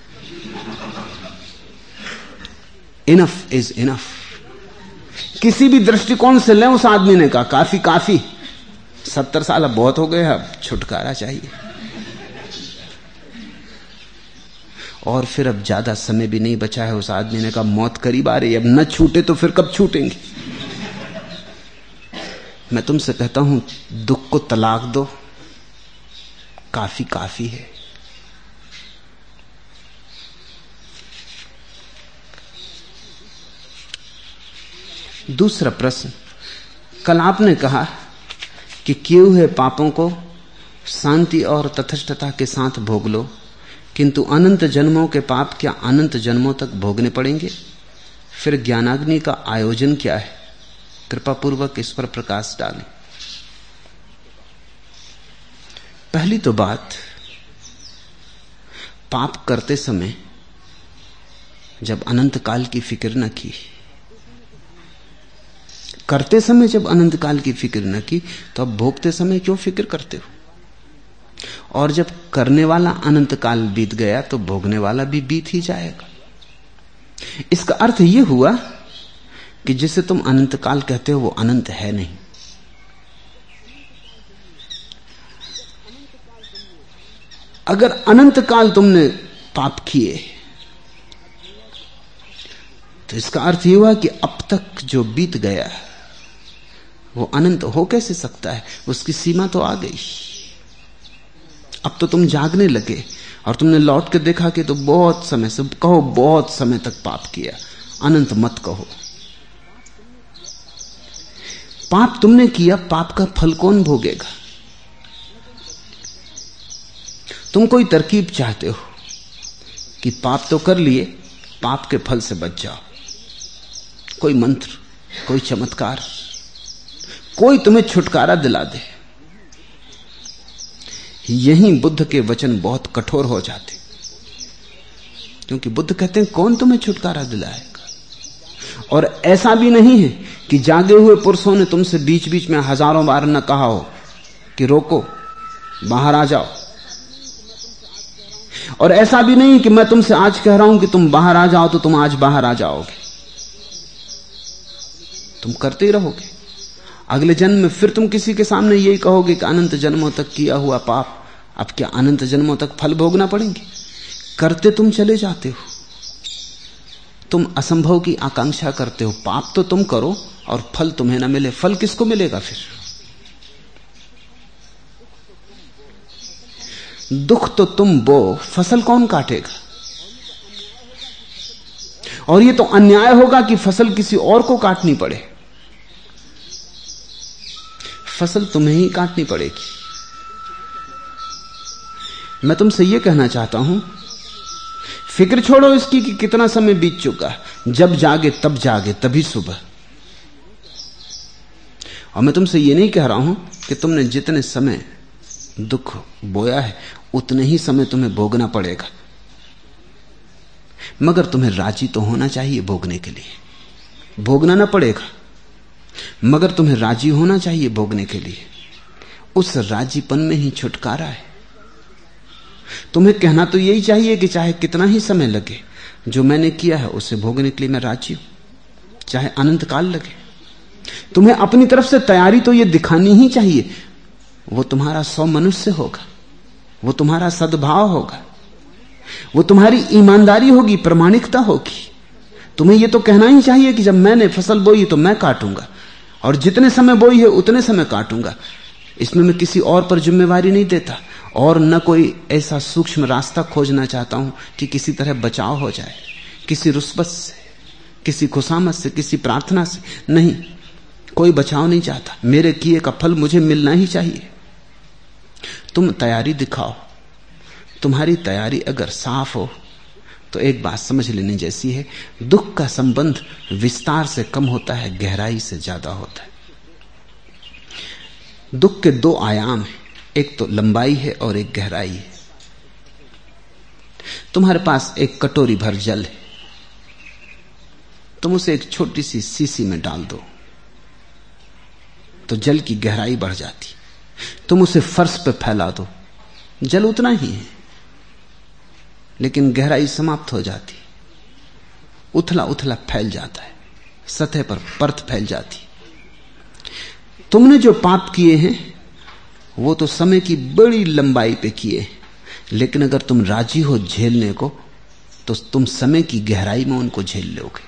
इनफ इज इनफ। किसी भी दृष्टिकोण से लें, उस आदमी ने कहा काफी काफी, 70 साल अब बहुत हो गए, अब छुटकारा चाहिए। और फिर अब ज्यादा समय भी नहीं बचा है। उस आदमी ने कहा मौत करीब आ रही है, अब न छूटे तो फिर कब छूटेंगे। मैं तुमसे कहता हूं दुख को तलाक दो, काफी काफी है। दूसरा प्रश्न, कल आपने कहा कि किए हुए पापों को शांति और तटस्थता के साथ भोग लो, किंतु अनंत जन्मों के पाप क्या अनंत जन्मों तक भोगने पड़ेंगे? फिर ज्ञानाग्नि का आयोजन क्या है? कृपा पूर्वक इस पर प्रकाश डालें। पहली तो बात, पाप करते समय जब अनंत काल की फिक्र न की, करते समय जब अनंत काल की फिक्र न की, तो अब भोगते समय क्यों फिक्र करते हो? और जब करने वाला अनंत काल बीत गया तो भोगने वाला भी बीत ही जाएगा। इसका अर्थ यह हुआ कि जिसे तुम अनंत काल कहते हो वो अनंत है नहीं। अगर अनंत काल तुमने पाप किए तो इसका अर्थ यह हुआ कि अब तक जो बीत गया वो अनंत हो कैसे सकता है? उसकी सीमा तो आ गई। अब तो तुम जागने लगे और तुमने लौट के देखा कि तो बहुत समय से, कहो बहुत समय तक पाप किया, अनंत मत कहो। पाप तुमने किया, पाप का फल कौन भोगेगा? तुम कोई तरकीब चाहते हो कि पाप तो कर लिए, पाप के फल से बच जाओ। कोई मंत्र, कोई चमत्कार, कोई तुम्हें छुटकारा दिला दे। यहीं बुद्ध के वचन बहुत कठोर हो जाते, क्योंकि बुद्ध कहते हैं कौन तुम्हें छुटकारा दिलाएगा? और ऐसा भी नहीं है कि जागे हुए पुरुषों ने तुमसे बीच बीच में हजारों बार न कहा हो कि रोको, बाहर आ जाओ। और ऐसा भी नहीं कि मैं तुमसे आज कह रहा हूं कि तुम बाहर आ जाओ तो तुम आज बाहर आ जाओगे। तुम करते ही रहोगे। अगले जन्म में फिर तुम किसी के सामने यही कहोगे कि अनंत जन्मों तक किया हुआ पाप अब क्या अनंत जन्मों तक फल भोगना पड़ेंगे? करते तुम चले जाते हो, तुम असंभव की आकांक्षा करते हो। पाप तो तुम करो और फल तुम्हें ना मिले, फल किसको मिलेगा फिर? दुख तो तुम बो, फसल कौन काटेगा? और ये तो अन्याय होगा कि फसल किसी और को काटनी पड़े। फसल तुम्हें ही काटनी पड़ेगी। मैं तुमसे यह कहना चाहता हूं, फिक्र छोड़ो इसकी कि कितना समय बीत चुका। जब जागे तब जागे, तभी सुबह। और मैं तुमसे यह नहीं कह रहा हूं कि तुमने जितने समय दुख बोया है उतने ही समय तुम्हें भोगना पड़ेगा, मगर तुम्हें राजी तो होना चाहिए भोगने के लिए। भोगना ना पड़ेगा, मगर तुम्हें राजी होना चाहिए भोगने के लिए। उस राजीपन में ही छुटकारा है। तुम्हें कहना तो यही चाहिए कि चाहे कितना ही समय लगे, जो मैंने किया है उसे भोगने के लिए मैं राजी हूं, चाहे अनंत काल लगे। तुम्हें अपनी तरफ से तैयारी तो यह दिखानी ही चाहिए। वो तुम्हारा सौ मनुष्य होगा, वो तुम्हारा सद्भाव होगा, वो तुम्हारी ईमानदारी होगी, प्रामाणिकता होगी। तुम्हें यह तो कहना ही चाहिए कि जब मैंने फसल बोई तो मैं काटूंगा, और जितने समय बोई है उतने समय काटूंगा। इसमें मैं किसी और पर जिम्मेवारी नहीं देता, और न कोई ऐसा सूक्ष्म रास्ता खोजना चाहता हूं कि किसी तरह बचाव हो जाए, किसी रुस्बत से, किसी खुशामत से, किसी प्रार्थना से। नहीं, कोई बचाव नहीं चाहता। मेरे किए का फल मुझे मिलना ही चाहिए। तुम तैयारी दिखाओ। तुम्हारी तैयारी अगर साफ हो तो एक बात समझ लेने जैसी है, दुख का संबंध विस्तार से कम होता है, गहराई से ज्यादा होता है। दुख के दो आयाम हैं, एक तो लंबाई है और एक गहराई है। तुम्हारे पास एक कटोरी भर जल है, तुम उसे एक छोटी सी सीसी में डाल दो तो जल की गहराई बढ़ जाती। तुम उसे फर्श पे फैला दो, जल उतना ही है लेकिन गहराई समाप्त हो जाती, उथला उथला फैल जाता है, सतह पर परत फैल जाती। तुमने जो पाप किए हैं वो तो समय की बड़ी लंबाई पे किए, लेकिन अगर तुम राजी हो झेलने को तो तुम समय की गहराई में उनको झेल लोगे।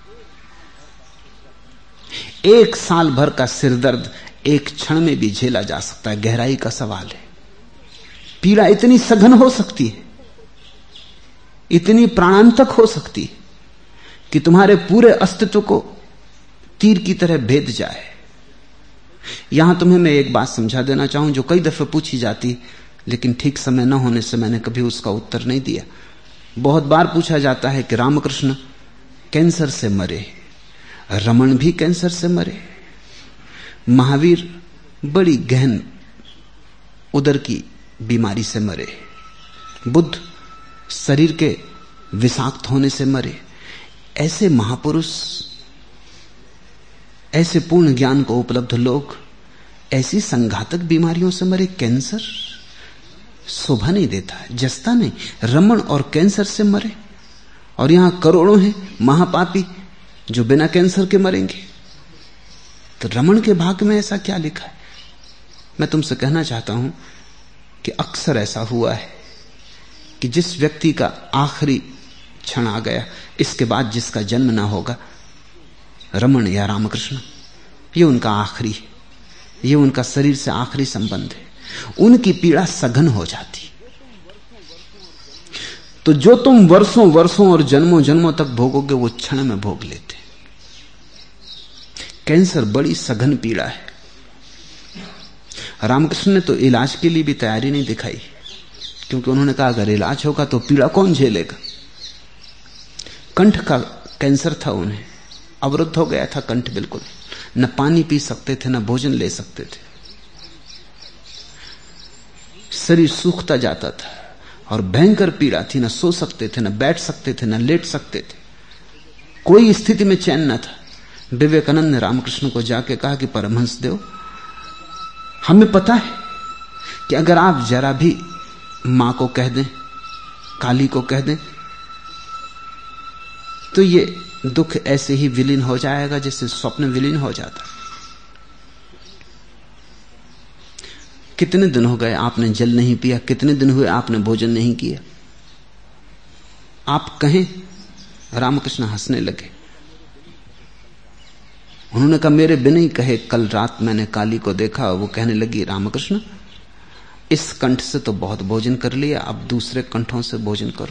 एक साल भर का सिरदर्द एक क्षण में भी झेला जा सकता है, गहराई का सवाल है। पीड़ा इतनी सघन हो सकती है, इतनी प्राणांतक हो सकती है कि तुम्हारे पूरे अस्तित्व को तीर की तरह भेद जाए। यहां तुम्हें मैं एक बात समझा देना चाहूं जो कई दफे पूछी जाती, लेकिन ठीक समय न होने से मैंने कभी उसका उत्तर नहीं दिया। बहुत बार पूछा जाता है कि रामकृष्ण कैंसर से मरे, रमन भी कैंसर से मरे, महावीर बड़ी गहन उदर की बीमारी से मरे, बुद्ध शरीर के विषाक्त होने से मरे। ऐसे महापुरुष, ऐसे पूर्ण ज्ञान को उपलब्ध लोग ऐसी संघातक बीमारियों से मरे। कैंसर शोभा नहीं देता, जस्ता नहीं। रमन और कैंसर से मरे, और यहां करोड़ों हैं महापापी जो बिना कैंसर के मरेंगे। तो रमन के भाग्य में ऐसा क्या लिखा है? मैं तुमसे कहना चाहता हूं कि अक्सर ऐसा हुआ है कि जिस व्यक्ति का आखिरी क्षण आ गया, इसके बाद जिसका जन्म ना होगा, रमन या रामकृष्ण, ये उनका आखिरी है, ये उनका शरीर से आखिरी संबंध है। उनकी पीड़ा सघन हो जाती। तो जो तुम वर्षों वर्षों और जन्मों जन्मों तक भोगोगे वो क्षण में भोग लेते। कैंसर बड़ी सघन पीड़ा है। रामकृष्ण ने तो इलाज के लिए भी तैयारी नहीं दिखाई, क्योंकि उन्होंने कहा अगर इलाज होगा तो पीड़ा कौन झेलेगा। कंठ का कैंसर था, उन्हें अवरुद्ध हो गया था कंठ, बिल्कुल न पानी पी सकते थे, न भोजन ले सकते थे, शरीर सूखता जाता था और भयंकर पीड़ा थी। न सो सकते थे, न बैठ सकते थे, न लेट सकते थे, कोई स्थिति में चैन न था। विवेकानंद ने रामकृष्ण को जाके कहा कि परमहंस देव, हमें पता है कि अगर आप जरा भी मां को कह दें, काली को कह दें, तो ये दुख ऐसे ही विलीन हो जाएगा जैसे स्वप्न विलीन हो जाता। कितने दिन हो गए आपने जल नहीं पिया, कितने दिन हुए आपने भोजन नहीं किया। आप कहें। रामकृष्ण हंसने लगे। उन्होंने कहा मेरे बिना ही कहे कल रात मैंने काली को देखा। वो कहने लगी रामकृष्ण इस कंठ से तो बहुत भोजन कर लिया, अब दूसरे कंठों से भोजन करो।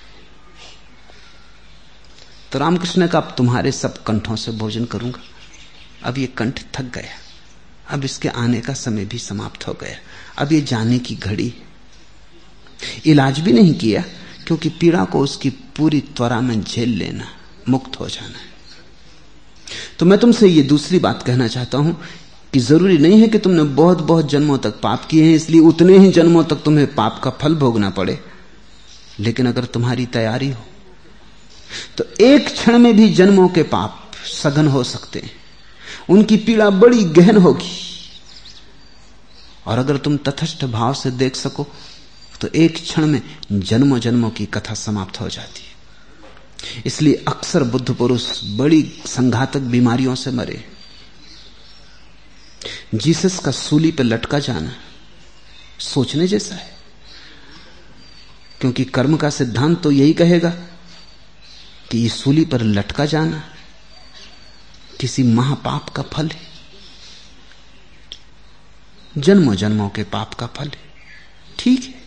तो रामकृष्ण ने कहा अब तुम्हारे सब कंठों से भोजन करूंगा। अब ये कंठ थक गया, अब इसके आने का समय भी समाप्त हो गया, अब ये जाने की घड़ी। इलाज भी नहीं किया क्योंकि पीड़ा को उसकी पूरी त्वरा में झेल लेना, मुक्त हो जाना है। तो मैं तुमसे ये दूसरी बात कहना चाहता हूं कि जरूरी नहीं है कि तुमने बहुत बहुत जन्मों तक पाप किए हैं इसलिए उतने ही जन्मों तक तुम्हें पाप का फल भोगना पड़े। लेकिन अगर तुम्हारी तैयारी हो तो एक क्षण में भी जन्मों के पाप सघन हो सकते हैं, उनकी पीड़ा बड़ी गहन होगी। और अगर तुम तटस्थ भाव से देख सको तो एक क्षण में जन्मों जन्मों की कथा समाप्त हो जाती है। इसलिए अक्सर बुद्ध पुरुष बड़ी संघातक बीमारियों से मरे। जीसस का सूली पर लटका जाना सोचने जैसा है, क्योंकि कर्म का सिद्धांत तो यही कहेगा कि ये सूली पर लटका जाना किसी महापाप का फल है, जन्मों जन्मों के पाप का फल है। ठीक है,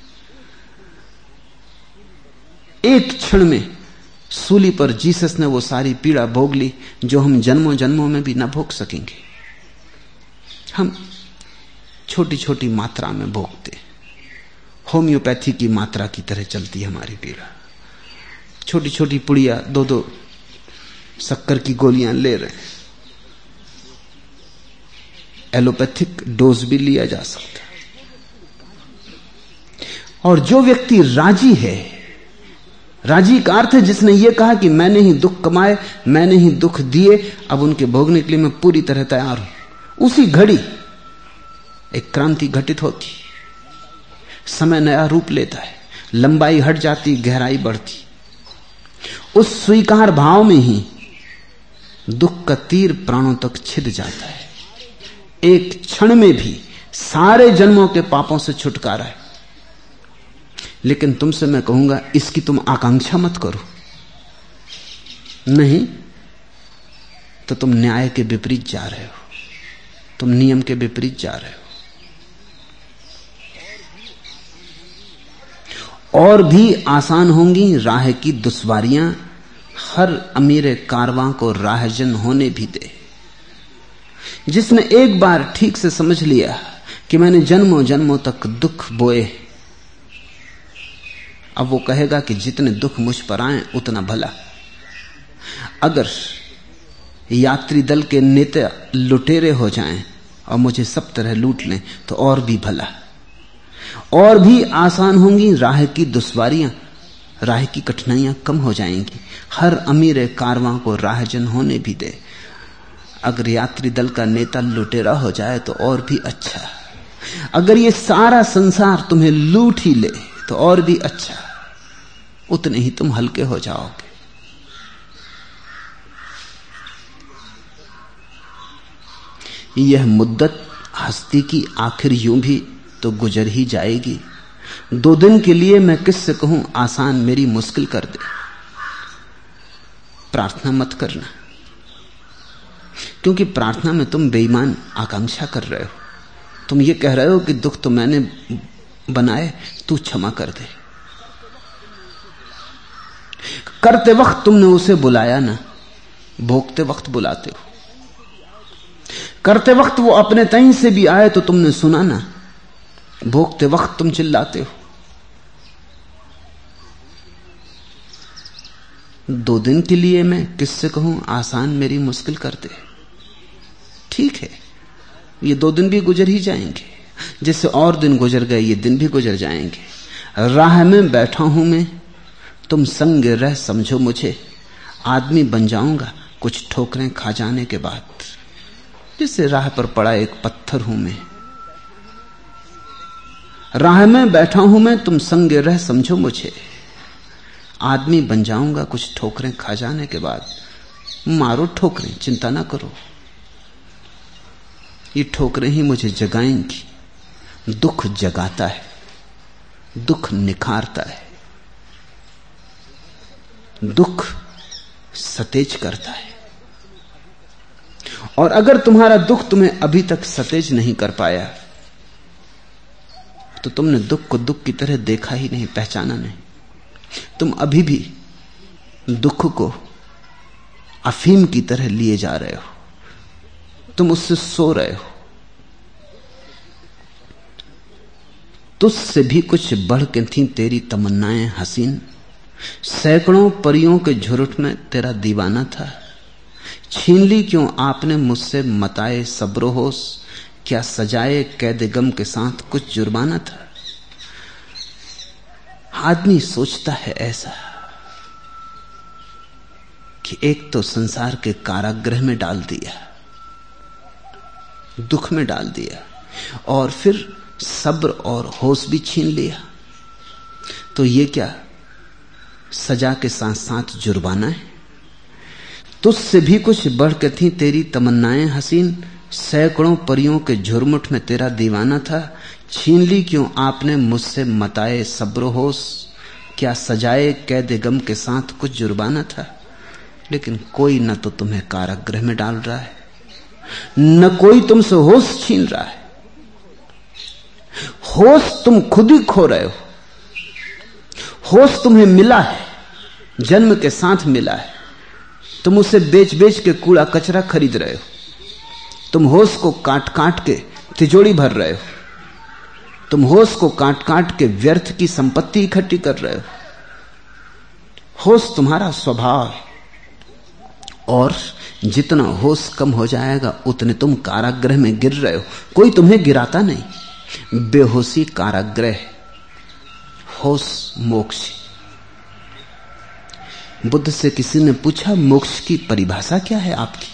एक क्षण में सूली पर जीसस ने वो सारी पीड़ा भोग ली जो हम जन्मों जन्मों में भी न भोग सकेंगे। हम छोटी छोटी मात्रा में भोगते, होम्योपैथी की मात्रा की तरह चलती है हमारी पीड़ा। छोटी छोटी पुड़िया, दो दो शक्कर की गोलियां ले रहे हैं। एलोपैथिक डोज भी लिया जा सकता है। और जो व्यक्ति राजी है, राजी का अर्थ है जिसने यह कहा कि मैंने ही दुख कमाए, मैंने ही दुख दिए, अब उनके भोगने के लिए मैं पूरी तरह तैयार हूं। उसी घड़ी एक क्रांति घटित होती, समय नया रूप लेता है, लंबाई हट जाती, गहराई बढ़ती। उस स्वीकार भाव में ही दुख का तीर प्राणों तक छिद जाता है। एक क्षण में भी सारे जन्मों के पापों से छुटकारा है। लेकिन तुमसे मैं कहूंगा इसकी तुम आकांक्षा मत करो, नहीं तो तुम न्याय के विपरीत जा रहे हो, तुम नियम के विपरीत जा रहे हो। और भी आसान होंगी राह की दुश्वारियां, हर अमीर कारवां को राहजन होने भी दे। जिसने एक बार ठीक से समझ लिया कि मैंने जन्मों जन्मों तक दुख बोए, अब वो कहेगा कि जितने दुख मुझ पर आए उतना भला। अगर यात्री दल के नेता लुटेरे हो जाएं और मुझे सब तरह लूट लें तो और भी भला। और भी आसान होंगी राह की दुश्वारियां, राह की कठिनाइयां कम हो जाएंगी। हर अमीर कारवां को राहजन होने भी दे। अगर यात्री दल का नेता लुटेरा हो जाए तो और भी अच्छा। अगर ये सारा संसार तुम्हें लूट ही ले तो और भी अच्छा, उतने ही तुम हल्के हो जाओगे। यह मुद्दत हस्ती की आखिर यूं भी तो गुजर ही जाएगी। 2 दिन के लिए मैं किससे कहूं आसान मेरी मुश्किल कर दे। प्रार्थना मत करना, क्योंकि प्रार्थना में तुम बेईमान आकांक्षा कर रहे हो। तुम ये कह रहे हो कि दुख तो मैंने बनाए, तू क्षमा कर दे। करते वक्त तुमने उसे बुलाया ना, भोगते वक्त बुलाते हो। करते वक्त वो अपने तहीं से भी आए तो तुमने सुना ना, भोगते वक्त तुम चिल्लाते हो। 2 दिन के लिए मैं किससे कहूं आसान मेरी मुश्किल कर दे। ठीक है, ये 2 दिन भी गुजर ही जाएंगे, जैसे और दिन गुजर गए ये दिन भी गुजर जाएंगे। राह में बैठा हूं मैं, तुम संग रह समझो मुझे, आदमी बन जाऊंगा कुछ ठोकरें खा जाने के बाद। जैसे राह पर पड़ा एक पत्थर हूं मैं, राह में बैठा हूं मैं, तुम संग रह समझो मुझे, आदमी बन जाऊंगा कुछ ठोकरें खा जाने के बाद। मारो ठोकरें, चिंता ना करो, ये ठोकरें ही मुझे जगाएंगी। दुख जगाता है, दुख निखारता है, दुख सतेज करता है। और अगर तुम्हारा दुख तुम्हें अभी तक सतेज नहीं कर पाया तो तुमने दुख को दुख की तरह देखा ही नहीं, पहचाना नहीं। तुम अभी भी दुख को अफीम की तरह लिए जा रहे हो, तुम उससे सो रहे हो। तुझसे भी कुछ बढ़ के थी तेरी तमन्नाएं हसीन, सैकड़ों परियों के झुरुट में तेरा दीवाना था। छीन ली क्यों आपने मुझसे मताए सब्र होश, क्या सजाए कैद गम के साथ कुछ जुर्माना था। आदमी सोचता है ऐसा कि एक तो संसार के कारागृह में डाल दिया, दुख में डाल दिया, और फिर सब्र और होश भी छीन लिया, तो ये क्या सजा के साथ साथ जुर्माना है। तुझसे भी कुछ बढ़ के थी तेरी तमन्नाएं हसीन, सैकड़ों परियों के झुरमुट में तेरा दीवाना था। छीन ली क्यों आपने मुझसे मताए सब्र होश, क्या सजाए कैद गम के साथ कुछ जुर्माना था। लेकिन कोई न तो तुम्हें कारागृह में डाल रहा है, न कोई तुमसे होश छीन रहा है। होश तुम खुद ही खो रहे हो। होश तुम्हें मिला है, जन्म के साथ मिला है, तुम उसे बेच बेच के कूड़ा कचरा खरीद रहे हो। तुम होश को काट काट के तिजोरी भर रहे हो, तुम होश को काट काट के व्यर्थ की संपत्ति इकट्ठी कर रहे हो। होश तुम्हारा स्वभाव है, और जितना होश कम हो जाएगा उतने तुम कारागृह में गिर रहे हो। कोई तुम्हें गिराता नहीं। बेहोशी कारागृह, होश मोक्ष। बुद्ध से किसी ने पूछा मोक्ष की परिभाषा क्या है आपकी,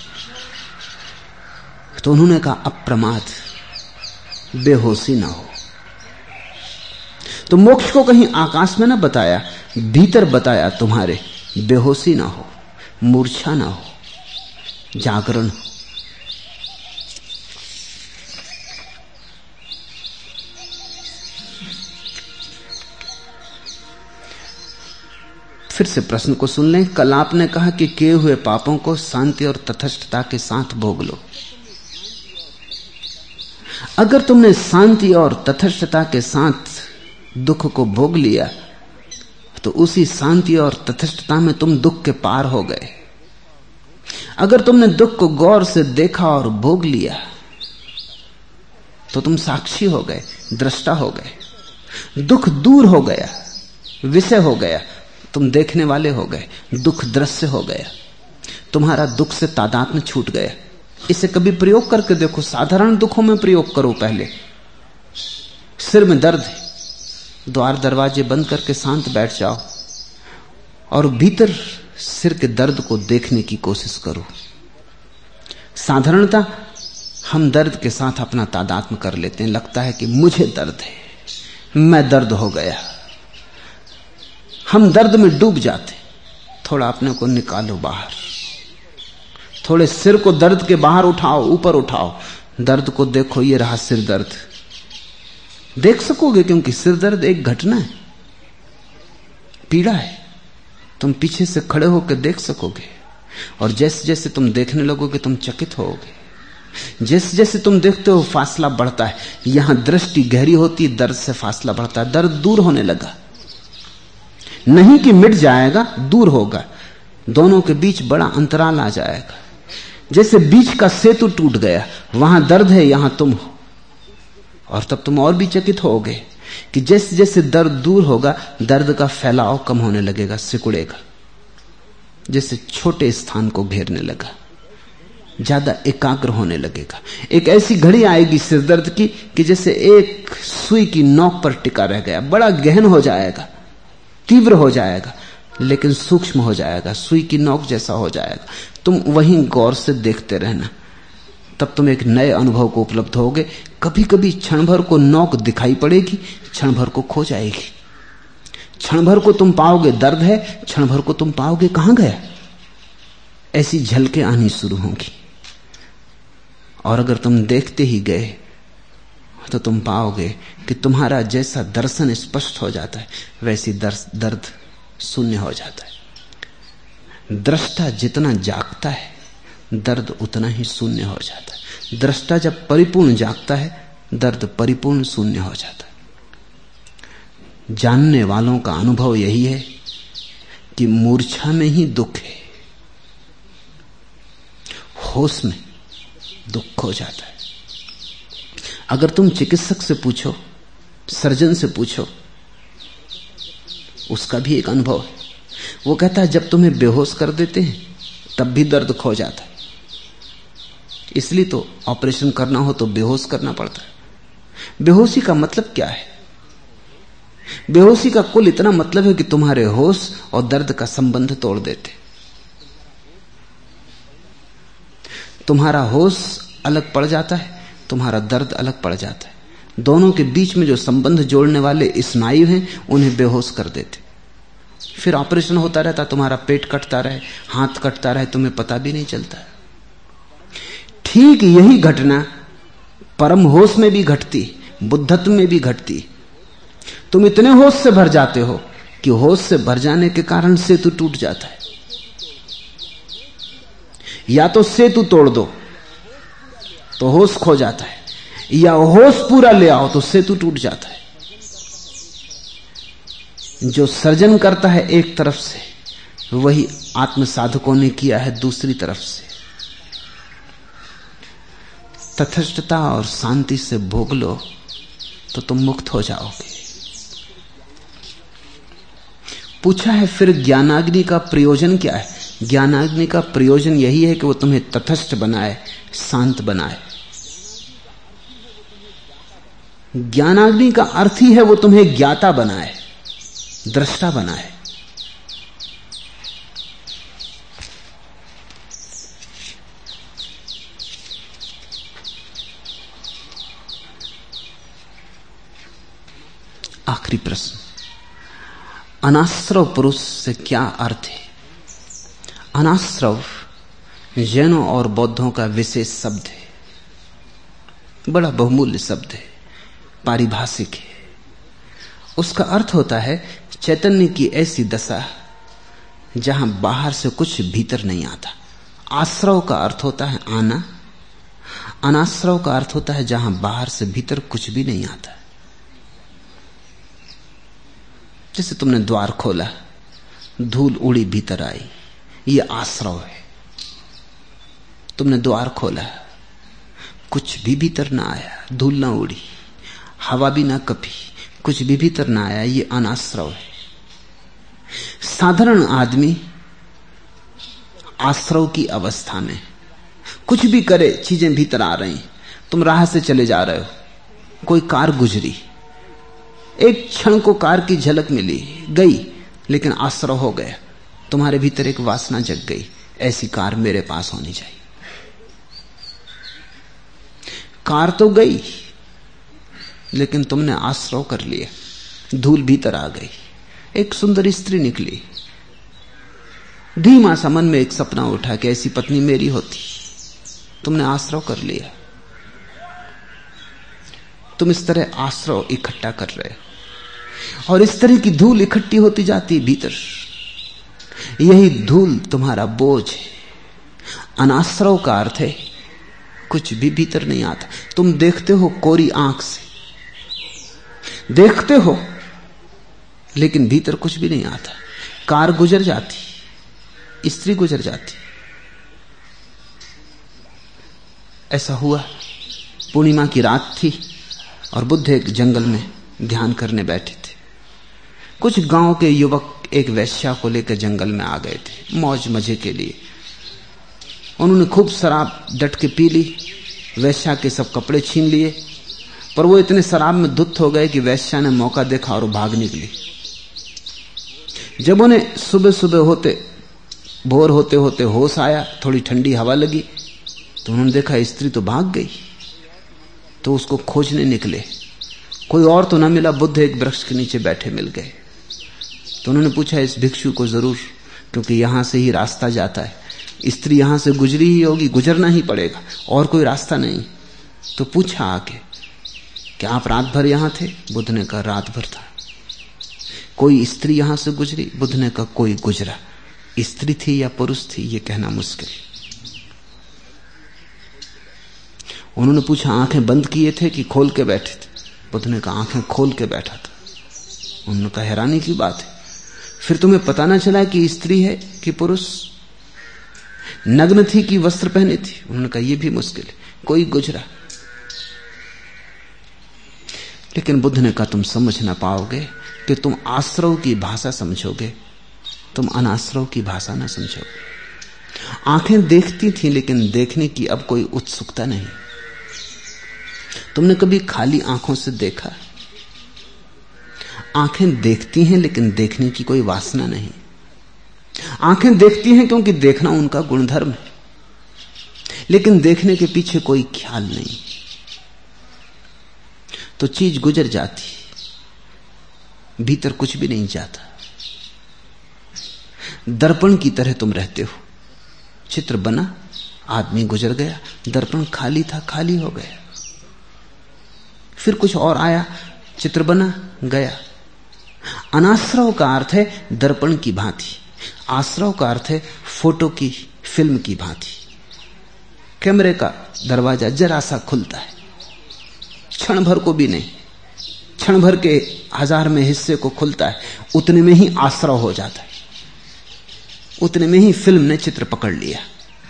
तो उन्होंने कहा अप्रमाद, बेहोशी ना हो। तो मोक्ष को कहीं आकाश में ना बताया, भीतर बताया तुम्हारे। बेहोशी ना हो, मूर्छा ना हो, जागरण हो। फिर से प्रश्न को सुन लें। कल आपने कहा कि किए हुए पापों को शांति और तटस्थता के साथ भोग लो। अगर तुमने शांति और तटस्थता के साथ दुख को भोग लिया तो उसी शांति और तटस्थता में तुम दुख के पार हो गए। अगर तुमने दुख को गौर से देखा और भोग लिया तो तुम साक्षी हो गए, दृष्टा हो गए। दुख दूर हो गया, विषय हो गया, तुम देखने वाले हो गए। दुख दृश्य हो गया, तुम्हारा दुख से तादात्म्य छूट गया। इसे कभी प्रयोग करके देखो। साधारण दुखों में प्रयोग करो। पहले सिर में दर्द है, द्वार दरवाजे बंद करके शांत बैठ जाओ और भीतर सिर के दर्द को देखने की कोशिश करो। साधारणतः हम दर्द के साथ अपना तादात्म्य कर लेते हैं। लगता है कि मुझे दर्द है, मैं दर्द हो गया। हम दर्द में डूब जाते। थोड़ा अपने को निकालो बाहर, थोड़े सिर को दर्द के बाहर उठाओ, ऊपर उठाओ, दर्द को देखो। ये रहा सिर दर्द। देख सकोगे, क्योंकि सिर दर्द एक घटना है, पीड़ा है। तुम पीछे से खड़े होकर देख सकोगे, और जैसे जैसे तुम देखने लगोगे तुम चकित होगे। जैसे जैसे तुम देखते हो फासला बढ़ता है। यहां दृष्टि गहरी होती, दर्द से फासला बढ़ता है। दर्द दूर होने लगा, नहीं कि मिट जाएगा, दूर होगा। दोनों के बीच बड़ा अंतराल आ जाएगा, जैसे बीच का सेतु टूट गया। वहां दर्द है, यहां तुम हो। और तब तुम और भी चकित होगे कि जैसे जैसे दर्द दूर होगा, दर्द का फैलाव कम होने लगेगा, सिकुड़ेगा, जैसे छोटे स्थान को घेरने लगा, ज्यादा एकाग्र होने लगेगा। एक ऐसी घड़ी आएगी सिर दर्द की कि जैसे एक सुई की नोक पर टिका रह गया। बड़ा गहन हो जाएगा, तीव्र हो जाएगा, लेकिन सूक्ष्म हो जाएगा, सुई की नोक जैसा हो जाएगा। तुम वहीं गौर से देखते रहना, तब तुम एक नए अनुभव को उपलब्ध होगे। कभी कभी क्षण भर को नोक दिखाई पड़ेगी, क्षण भर को खो जाएगी। क्षण भर को तुम पाओगे दर्द है, क्षण भर को तुम पाओगे कहां गया। ऐसी झलकें आनी शुरू होंगी। और अगर तुम देखते ही गए तो तुम पाओगे कि तुम्हारा जैसा दर्शन स्पष्ट हो जाता है वैसी दर्द शून्य हो जाता है। दृष्टा जितना जागता है दर्द उतना ही शून्य हो जाता है। दृष्टा जब परिपूर्ण जागता है दर्द परिपूर्ण शून्य हो जाता है। जानने वालों का अनुभव यही है कि मूर्छा में ही दुख है, होश में दुख हो जाता है। अगर तुम चिकित्सक से पूछो, सर्जन से पूछो, उसका भी एक अनुभव है। वो कहता है जब तुम्हें बेहोश कर देते हैं तब भी दर्द खो जाता है, इसलिए तो ऑपरेशन करना हो तो बेहोश करना पड़ता है। बेहोशी का मतलब क्या है? बेहोशी का कुल इतना मतलब है कि तुम्हारे होश और दर्द का संबंध तोड़ देते। तुम्हारा होश अलग पड़ जाता है, तुम्हारा दर्द अलग पड़ जाता है। दोनों के बीच में जो संबंध जोड़ने वाले स्नायु हैं उन्हें बेहोश कर देते। फिर ऑपरेशन होता रहता, तुम्हारा पेट कटता रहे, हाथ कटता रहे, तुम्हें पता भी नहीं चलता। ठीक यही घटना परम होश में भी घटती, बुद्धत्व में भी घटती। तुम इतने होश से भर जाते हो कि होश से भर जाने के कारण सेतु टूट जाता है। या तो सेतु तोड़ दो तो होश खो जाता है, या होश पूरा ले आओ तो सेतु टूट जाता है। जो सर्जन करता है एक तरफ से, वही आत्म साधकों ने किया है दूसरी तरफ से। तटस्थता और शांति से भोग लो तो तुम मुक्त हो जाओगे। पूछा है फिर ज्ञानाग्नि का प्रयोजन क्या है? ज्ञानाग्नि का प्रयोजन यही है कि वो तुम्हें तटस्थ बनाए, शांत बनाए। ज्ञानाग्नि का अर्थ ही है वो तुम्हें ज्ञाता बनाए, दृष्टा बनाए। आखिरी प्रश्न, अनाश्रव पुरुष से क्या अर्थ है? अनाश्रव जैनों और बौद्धों का विशेष शब्द है, बड़ा बहुमूल्य शब्द है, पारिभाषिक है। उसका अर्थ होता है चैतन्य की ऐसी दशा जहां बाहर से कुछ भीतर नहीं आता। आश्रव का अर्थ होता है आना, अनाश्रव का अर्थ होता है जहां बाहर से भीतर कुछ भी नहीं आता। जैसे तुमने द्वार खोला, धूल उड़ी भीतर आई, यह आश्रव है। तुमने द्वार खोला, कुछ भी भीतर ना आया, धूल ना उड़ी, हवा भी ना कपी, कुछ भी भीतर ना आया, ये अनाश्रव है। साधारण आदमी आश्रव की अवस्था में कुछ भी करे, चीजें भीतर आ रही। तुम राह से चले जा रहे हो, कोई कार गुजरी, एक क्षण को कार की झलक मिली, गई, लेकिन आश्रव हो गया। तुम्हारे भीतर एक वासना जग गई, ऐसी कार मेरे पास होनी चाहिए। कार तो गई, लेकिन तुमने आश्रव कर लिया, धूल भीतर आ गई। एक सुंदर स्त्री निकली, धीमा सा मन में एक सपना उठा कि ऐसी पत्नी मेरी होती। तुमने आश्रव कर लिया। तुम इस तरह आश्रव इकट्ठा कर रहे हो और इस तरह की धूल इकट्ठी होती जाती है भीतर। यही धूल तुम्हारा बोझ है। अनाश्रव का अर्थ है कुछ भी भीतर नहीं आता। तुम देखते हो कोरी आंख से, देखते हो, लेकिन भीतर कुछ भी नहीं आता। कार गुजर जाती, स्त्री गुजर जाती। ऐसा हुआ, पूर्णिमा की रात थी और बुद्ध एक जंगल में ध्यान करने बैठे थे। कुछ गांव के युवक एक वेश्या को लेकर जंगल में आ गए थे मौज मजे के लिए। उन्होंने खूब शराब डट के पी ली, वेश्या के सब कपड़े छीन लिए, पर वो इतने शराब में धुत हो गए कि वेश्या ने मौका देखा और भाग निकली। जब उन्हें सुबह सुबह होते, भोर होते होते होश आया, थोड़ी ठंडी हवा लगी, तो उन्होंने देखा स्त्री तो भाग गई। तो उसको खोजने निकले, कोई और तो ना मिला। बुद्ध एक वृक्ष के नीचे बैठे मिल गए। तो उन्होंने पूछा इस भिक्षु को जरूर, क्योंकि यहां से ही रास्ता जाता है, स्त्री यहां से गुजरी ही होगी, गुजरना ही पड़ेगा, और कोई रास्ता नहीं। तो पूछा आके, क्या आप रात भर यहां थे? बुद्ध ने कहा रात भर था। कोई स्त्री यहां से गुजरी? बुद्ध ने कहा कोई गुजरा। स्त्री थी या पुरुष थी यह कहना मुश्किल। उन्होंने पूछा आंखें बंद किए थे कि खोल के बैठे थे? बुद्ध ने कहा आंखें खोल के बैठा था। उन्होंने कहा हैरानी की बात है, फिर तुम्हें पता ना चला कि स्त्री है कि पुरुष? नग्न थी कि वस्त्र पहने थी? उन्होंने कहा यह भी मुश्किल है, कोई गुजरा। लेकिन बुद्ध ने कहा तुम समझ ना पाओगे कि तुम आश्रव की भाषा समझोगे, तुम अनाश्रव की भाषा ना समझोगे। आंखें देखती थी लेकिन देखने की अब कोई उत्सुकता नहीं। तुमने कभी खाली आंखों से देखा? आंखें देखती हैं लेकिन देखने की कोई वासना नहीं। आंखें देखती हैं क्योंकि देखना उनका गुणधर्म है, लेकिन देखने के पीछे कोई ख्याल नहीं। तो चीज गुजर जाती, भीतर कुछ भी नहीं जाता। दर्पण की तरह तुम रहते हो। चित्र बना, आदमी गुजर गया, दर्पण खाली था, खाली हो गया। फिर कुछ और आया, चित्र बना, गया। अनाश्रव का अर्थ है दर्पण की भांति, आश्रव का अर्थ है फोटो की फिल्म की भांति। कैमरे का दरवाजा जरा सा खुलता है, क्षण भर को भी नहीं, क्षण भर के 1000 में हिस्से को खुलता है, उतने में ही आश्रव हो जाता है, उतने में ही फिल्म ने चित्र पकड़ लिया।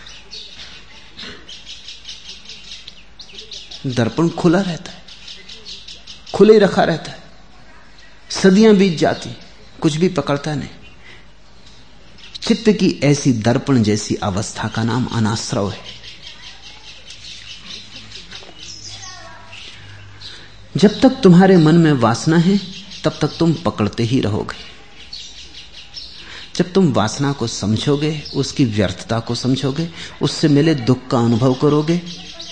दर्पण खुला रहता है, खुले ही रखा रहता है, सदियां बीत जाती, कुछ भी पकड़ता नहीं। चित्त की ऐसी दर्पण जैसी अवस्था का नाम अनाश्रव है। जब तक तुम्हारे मन में वासना है तब तक तुम पकड़ते ही रहोगे। जब तुम वासना को समझोगे, उसकी व्यर्थता को समझोगे, उससे मिले दुख का अनुभव करोगे,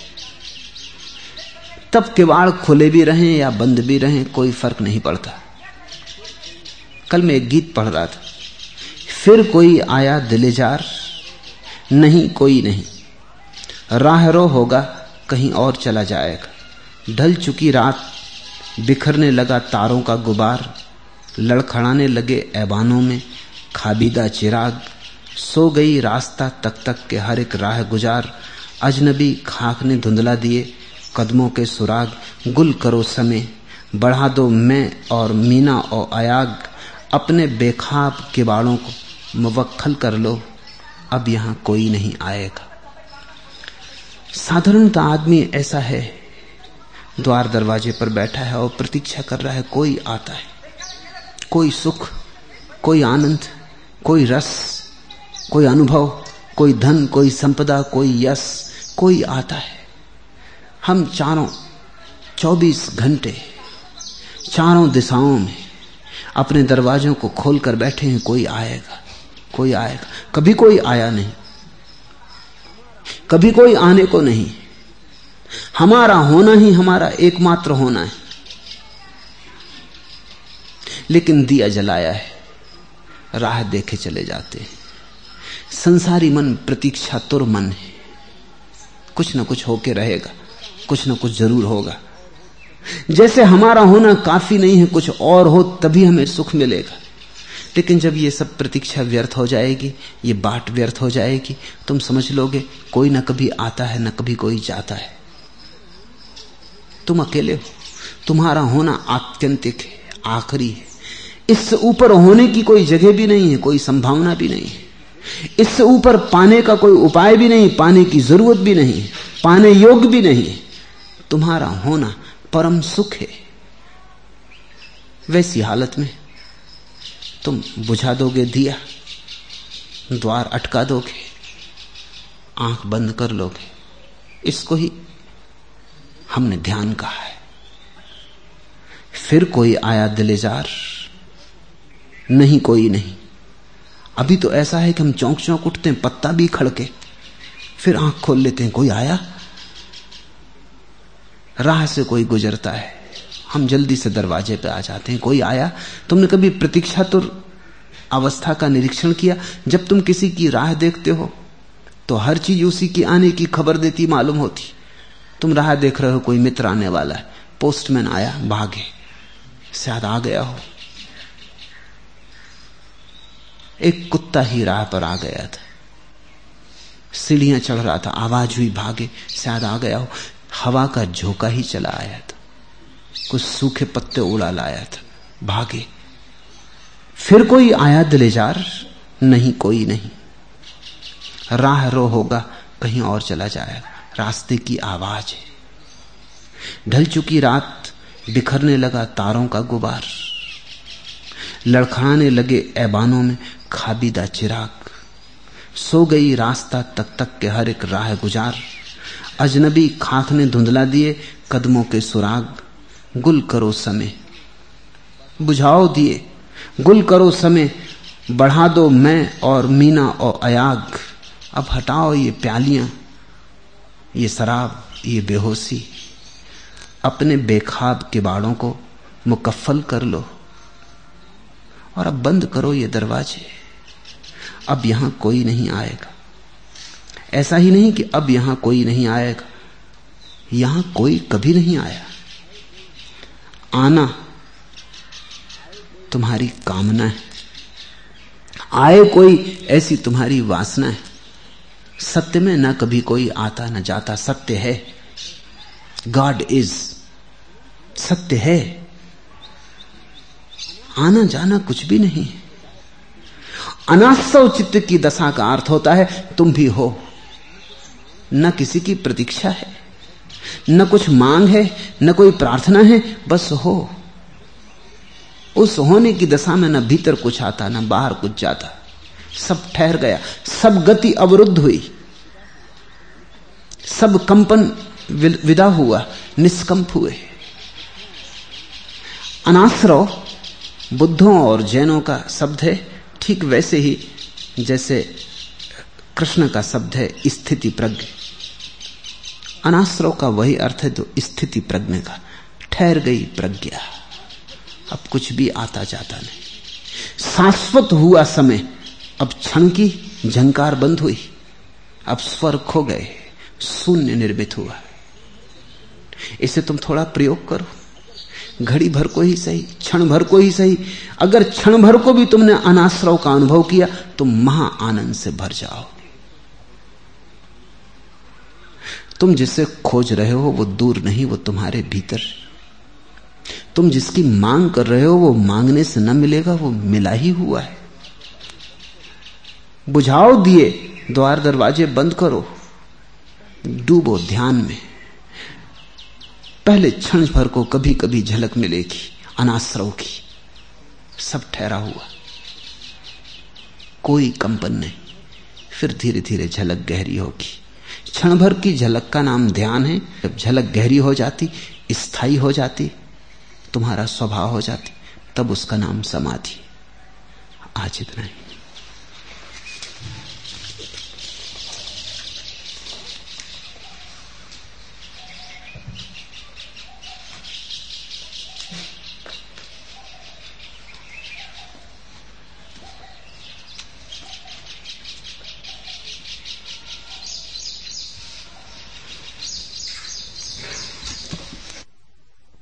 तब किवाड़ खुले भी रहें या बंद भी रहें कोई फर्क नहीं पड़ता। कल मैं एक गीत पढ़ रहा था, फिर कोई आया दिलेजार, नहीं कोई नहीं, राह रो होगा कहीं और चला जाएगा। ढल चुकी रात, बिखरने लगा तारों का गुबार, लड़खड़ाने लगे ऐवानों में खाबीदा चिराग। सो गई रास्ता तक तक के हर एक राह गुजार, अजनबी खाक ने धुंधला दिए कदमों के सुराग। गुल करो समय, बढ़ा दो मैं और मीना और अयाग, अपने बेखाब किवाड़ों को मुवक्खल कर लो, अब यहां कोई नहीं आएगा। साधारणतः आदमी ऐसा है, द्वार दरवाजे पर बैठा है और प्रतीक्षा कर रहा है कोई आता है, कोई सुख, कोई आनंद, कोई रस, कोई अनुभव, कोई धन, कोई संपदा, कोई यश, कोई आता है। हम चारों 24 घंटे चारों दिशाओं में अपने दरवाजों को खोलकर बैठे हैं, कोई आएगा, कोई आएगा। कभी कोई आया नहीं, कभी कोई आने को नहीं। हमारा होना ही हमारा एकमात्र होना है। लेकिन दिया जलाया है, राह देखे चले जाते हैं। संसारी मन प्रतीक्षा तुर मन है, कुछ ना कुछ होके रहेगा, कुछ ना कुछ जरूर होगा। जैसे हमारा होना काफी नहीं है, कुछ और हो तभी हमें सुख मिलेगा। लेकिन जब ये सब प्रतीक्षा व्यर्थ हो जाएगी, ये बाट व्यर्थ हो जाएगी, तुम समझ लोगे कोई ना कभी आता है, ना कभी कोई जाता है। तुम अकेले हो, तुम्हारा होना आत्यंतिक है, आखिरी है। इससे ऊपर होने की कोई जगह भी नहीं है, कोई संभावना भी नहीं है। इससे ऊपर पाने का कोई उपाय भी नहीं, पाने की जरूरत भी नहीं, पाने योग्य भी नहीं। तुम्हारा होना परम सुख है। वैसी हालत में तुम बुझा दोगे दिया, द्वार अटका दोगे, आंख बंद कर लोगे। इसको ही हमने ध्यान कहा है। फिर कोई आया दिलेजार, नहीं कोई नहीं। अभी तो ऐसा है कि हम चौंक चौंक उठते हैं, पत्ता भी खड़के, फिर आंख खोल लेते हैं, कोई आया। राह से कोई गुजरता है, हम जल्दी से दरवाजे पे आ जाते हैं, कोई आया। तुमने कभी प्रतीक्षातुर अवस्था का निरीक्षण किया? जब तुम किसी की राह देखते हो तो हर चीज उसी की आने की खबर देती मालूम होती। तुम राह देख रहे हो, कोई मित्र आने वाला है, पोस्टमैन आया, भागे, शायद आ गया हो। एक कुत्ता ही राह पर आ गया था, सीढ़ियां चढ़ रहा था, आवाज हुई, भागे, शायद आ गया हो। हवा का झोंका ही चला आया था, कुछ सूखे पत्ते उड़ा लाया था, भागे। फिर कोई आया दिलेजार, नहीं, कोई नहीं। राह रो होगा, कहीं और चला जाएगा। रास्ते की आवाज है। ढल चुकी रात, बिखरने लगा तारों का गुबार, लड़खड़ाने लगे ऐबानों में खाबीदा चिराग। सो गई रास्ता तक तक के हर एक राह गुजार, अजनबी खाक ने धुंधला दिए कदमों के सुराग। गुल करो समय, बुझाओ दिए, गुल करो समय, बढ़ा दो मैं और मीना और अयाग। अब हटाओ ये प्यालियां, ये शराब, ये बेहोशी, अपने बेखाब किबाड़ों को मुकफ्फल कर लो और अब बंद करो ये दरवाजे। अब यहां कोई नहीं आएगा। ऐसा ही नहीं कि अब यहां कोई नहीं आएगा, यहां कोई कभी नहीं आया। आना तुम्हारी कामना है, आए कोई ऐसी तुम्हारी वासना है। सत्य में न कभी कोई आता न जाता, सत्य है। गॉड इज, सत्य है। आना जाना कुछ भी नहीं। अनासव चित्त की दशा का अर्थ होता है तुम भी हो, न किसी की प्रतीक्षा है, न कुछ मांग है, न कोई प्रार्थना है, बस हो। उस होने की दशा में न भीतर कुछ आता न बाहर कुछ जाता, सब ठहर गया, सब गति अवरुद्ध हुई, सब कंपन विदा हुआ, निष्कंप हुए। अनाश्रव बुद्धों और जैनों का शब्द है, ठीक वैसे ही जैसे कृष्ण का शब्द है स्थिति प्रज्ञ। अनाश्रव का वही अर्थ है जो स्थिति प्रज्ञ का, ठहर गई प्रज्ञा, अब कुछ भी आता जाता नहीं। शाश्वत हुआ समय, अब क्षण की झंकार बंद हुई, अब स्वर खो गए, शून्य निर्मित हुआ। इसे तुम थोड़ा प्रयोग करो, घड़ी भर को ही सही, क्षण भर को ही सही। अगर क्षण भर को भी तुमने अनाश्रव का अनुभव किया तो महा आनंद से भर जाओगे। तुम जिसे खोज रहे हो वो दूर नहीं, वो तुम्हारे भीतर। तुम जिसकी मांग कर रहे हो वो मांगने से न मिलेगा, वो मिला ही हुआ है। बुझाओ दिए, द्वार दरवाजे बंद करो, डूबो ध्यान में। पहले क्षण भर को कभी कभी झलक मिलेगी अनाश्रव की, सब ठहरा हुआ, कोई कंपन नहीं। फिर धीरे धीरे झलक गहरी होगी। क्षण भर की झलक का नाम ध्यान है। जब झलक गहरी हो जाती, स्थायी हो जाती, तुम्हारा स्वभाव हो जाती, तब उसका नाम समाधि। आज इतना ही।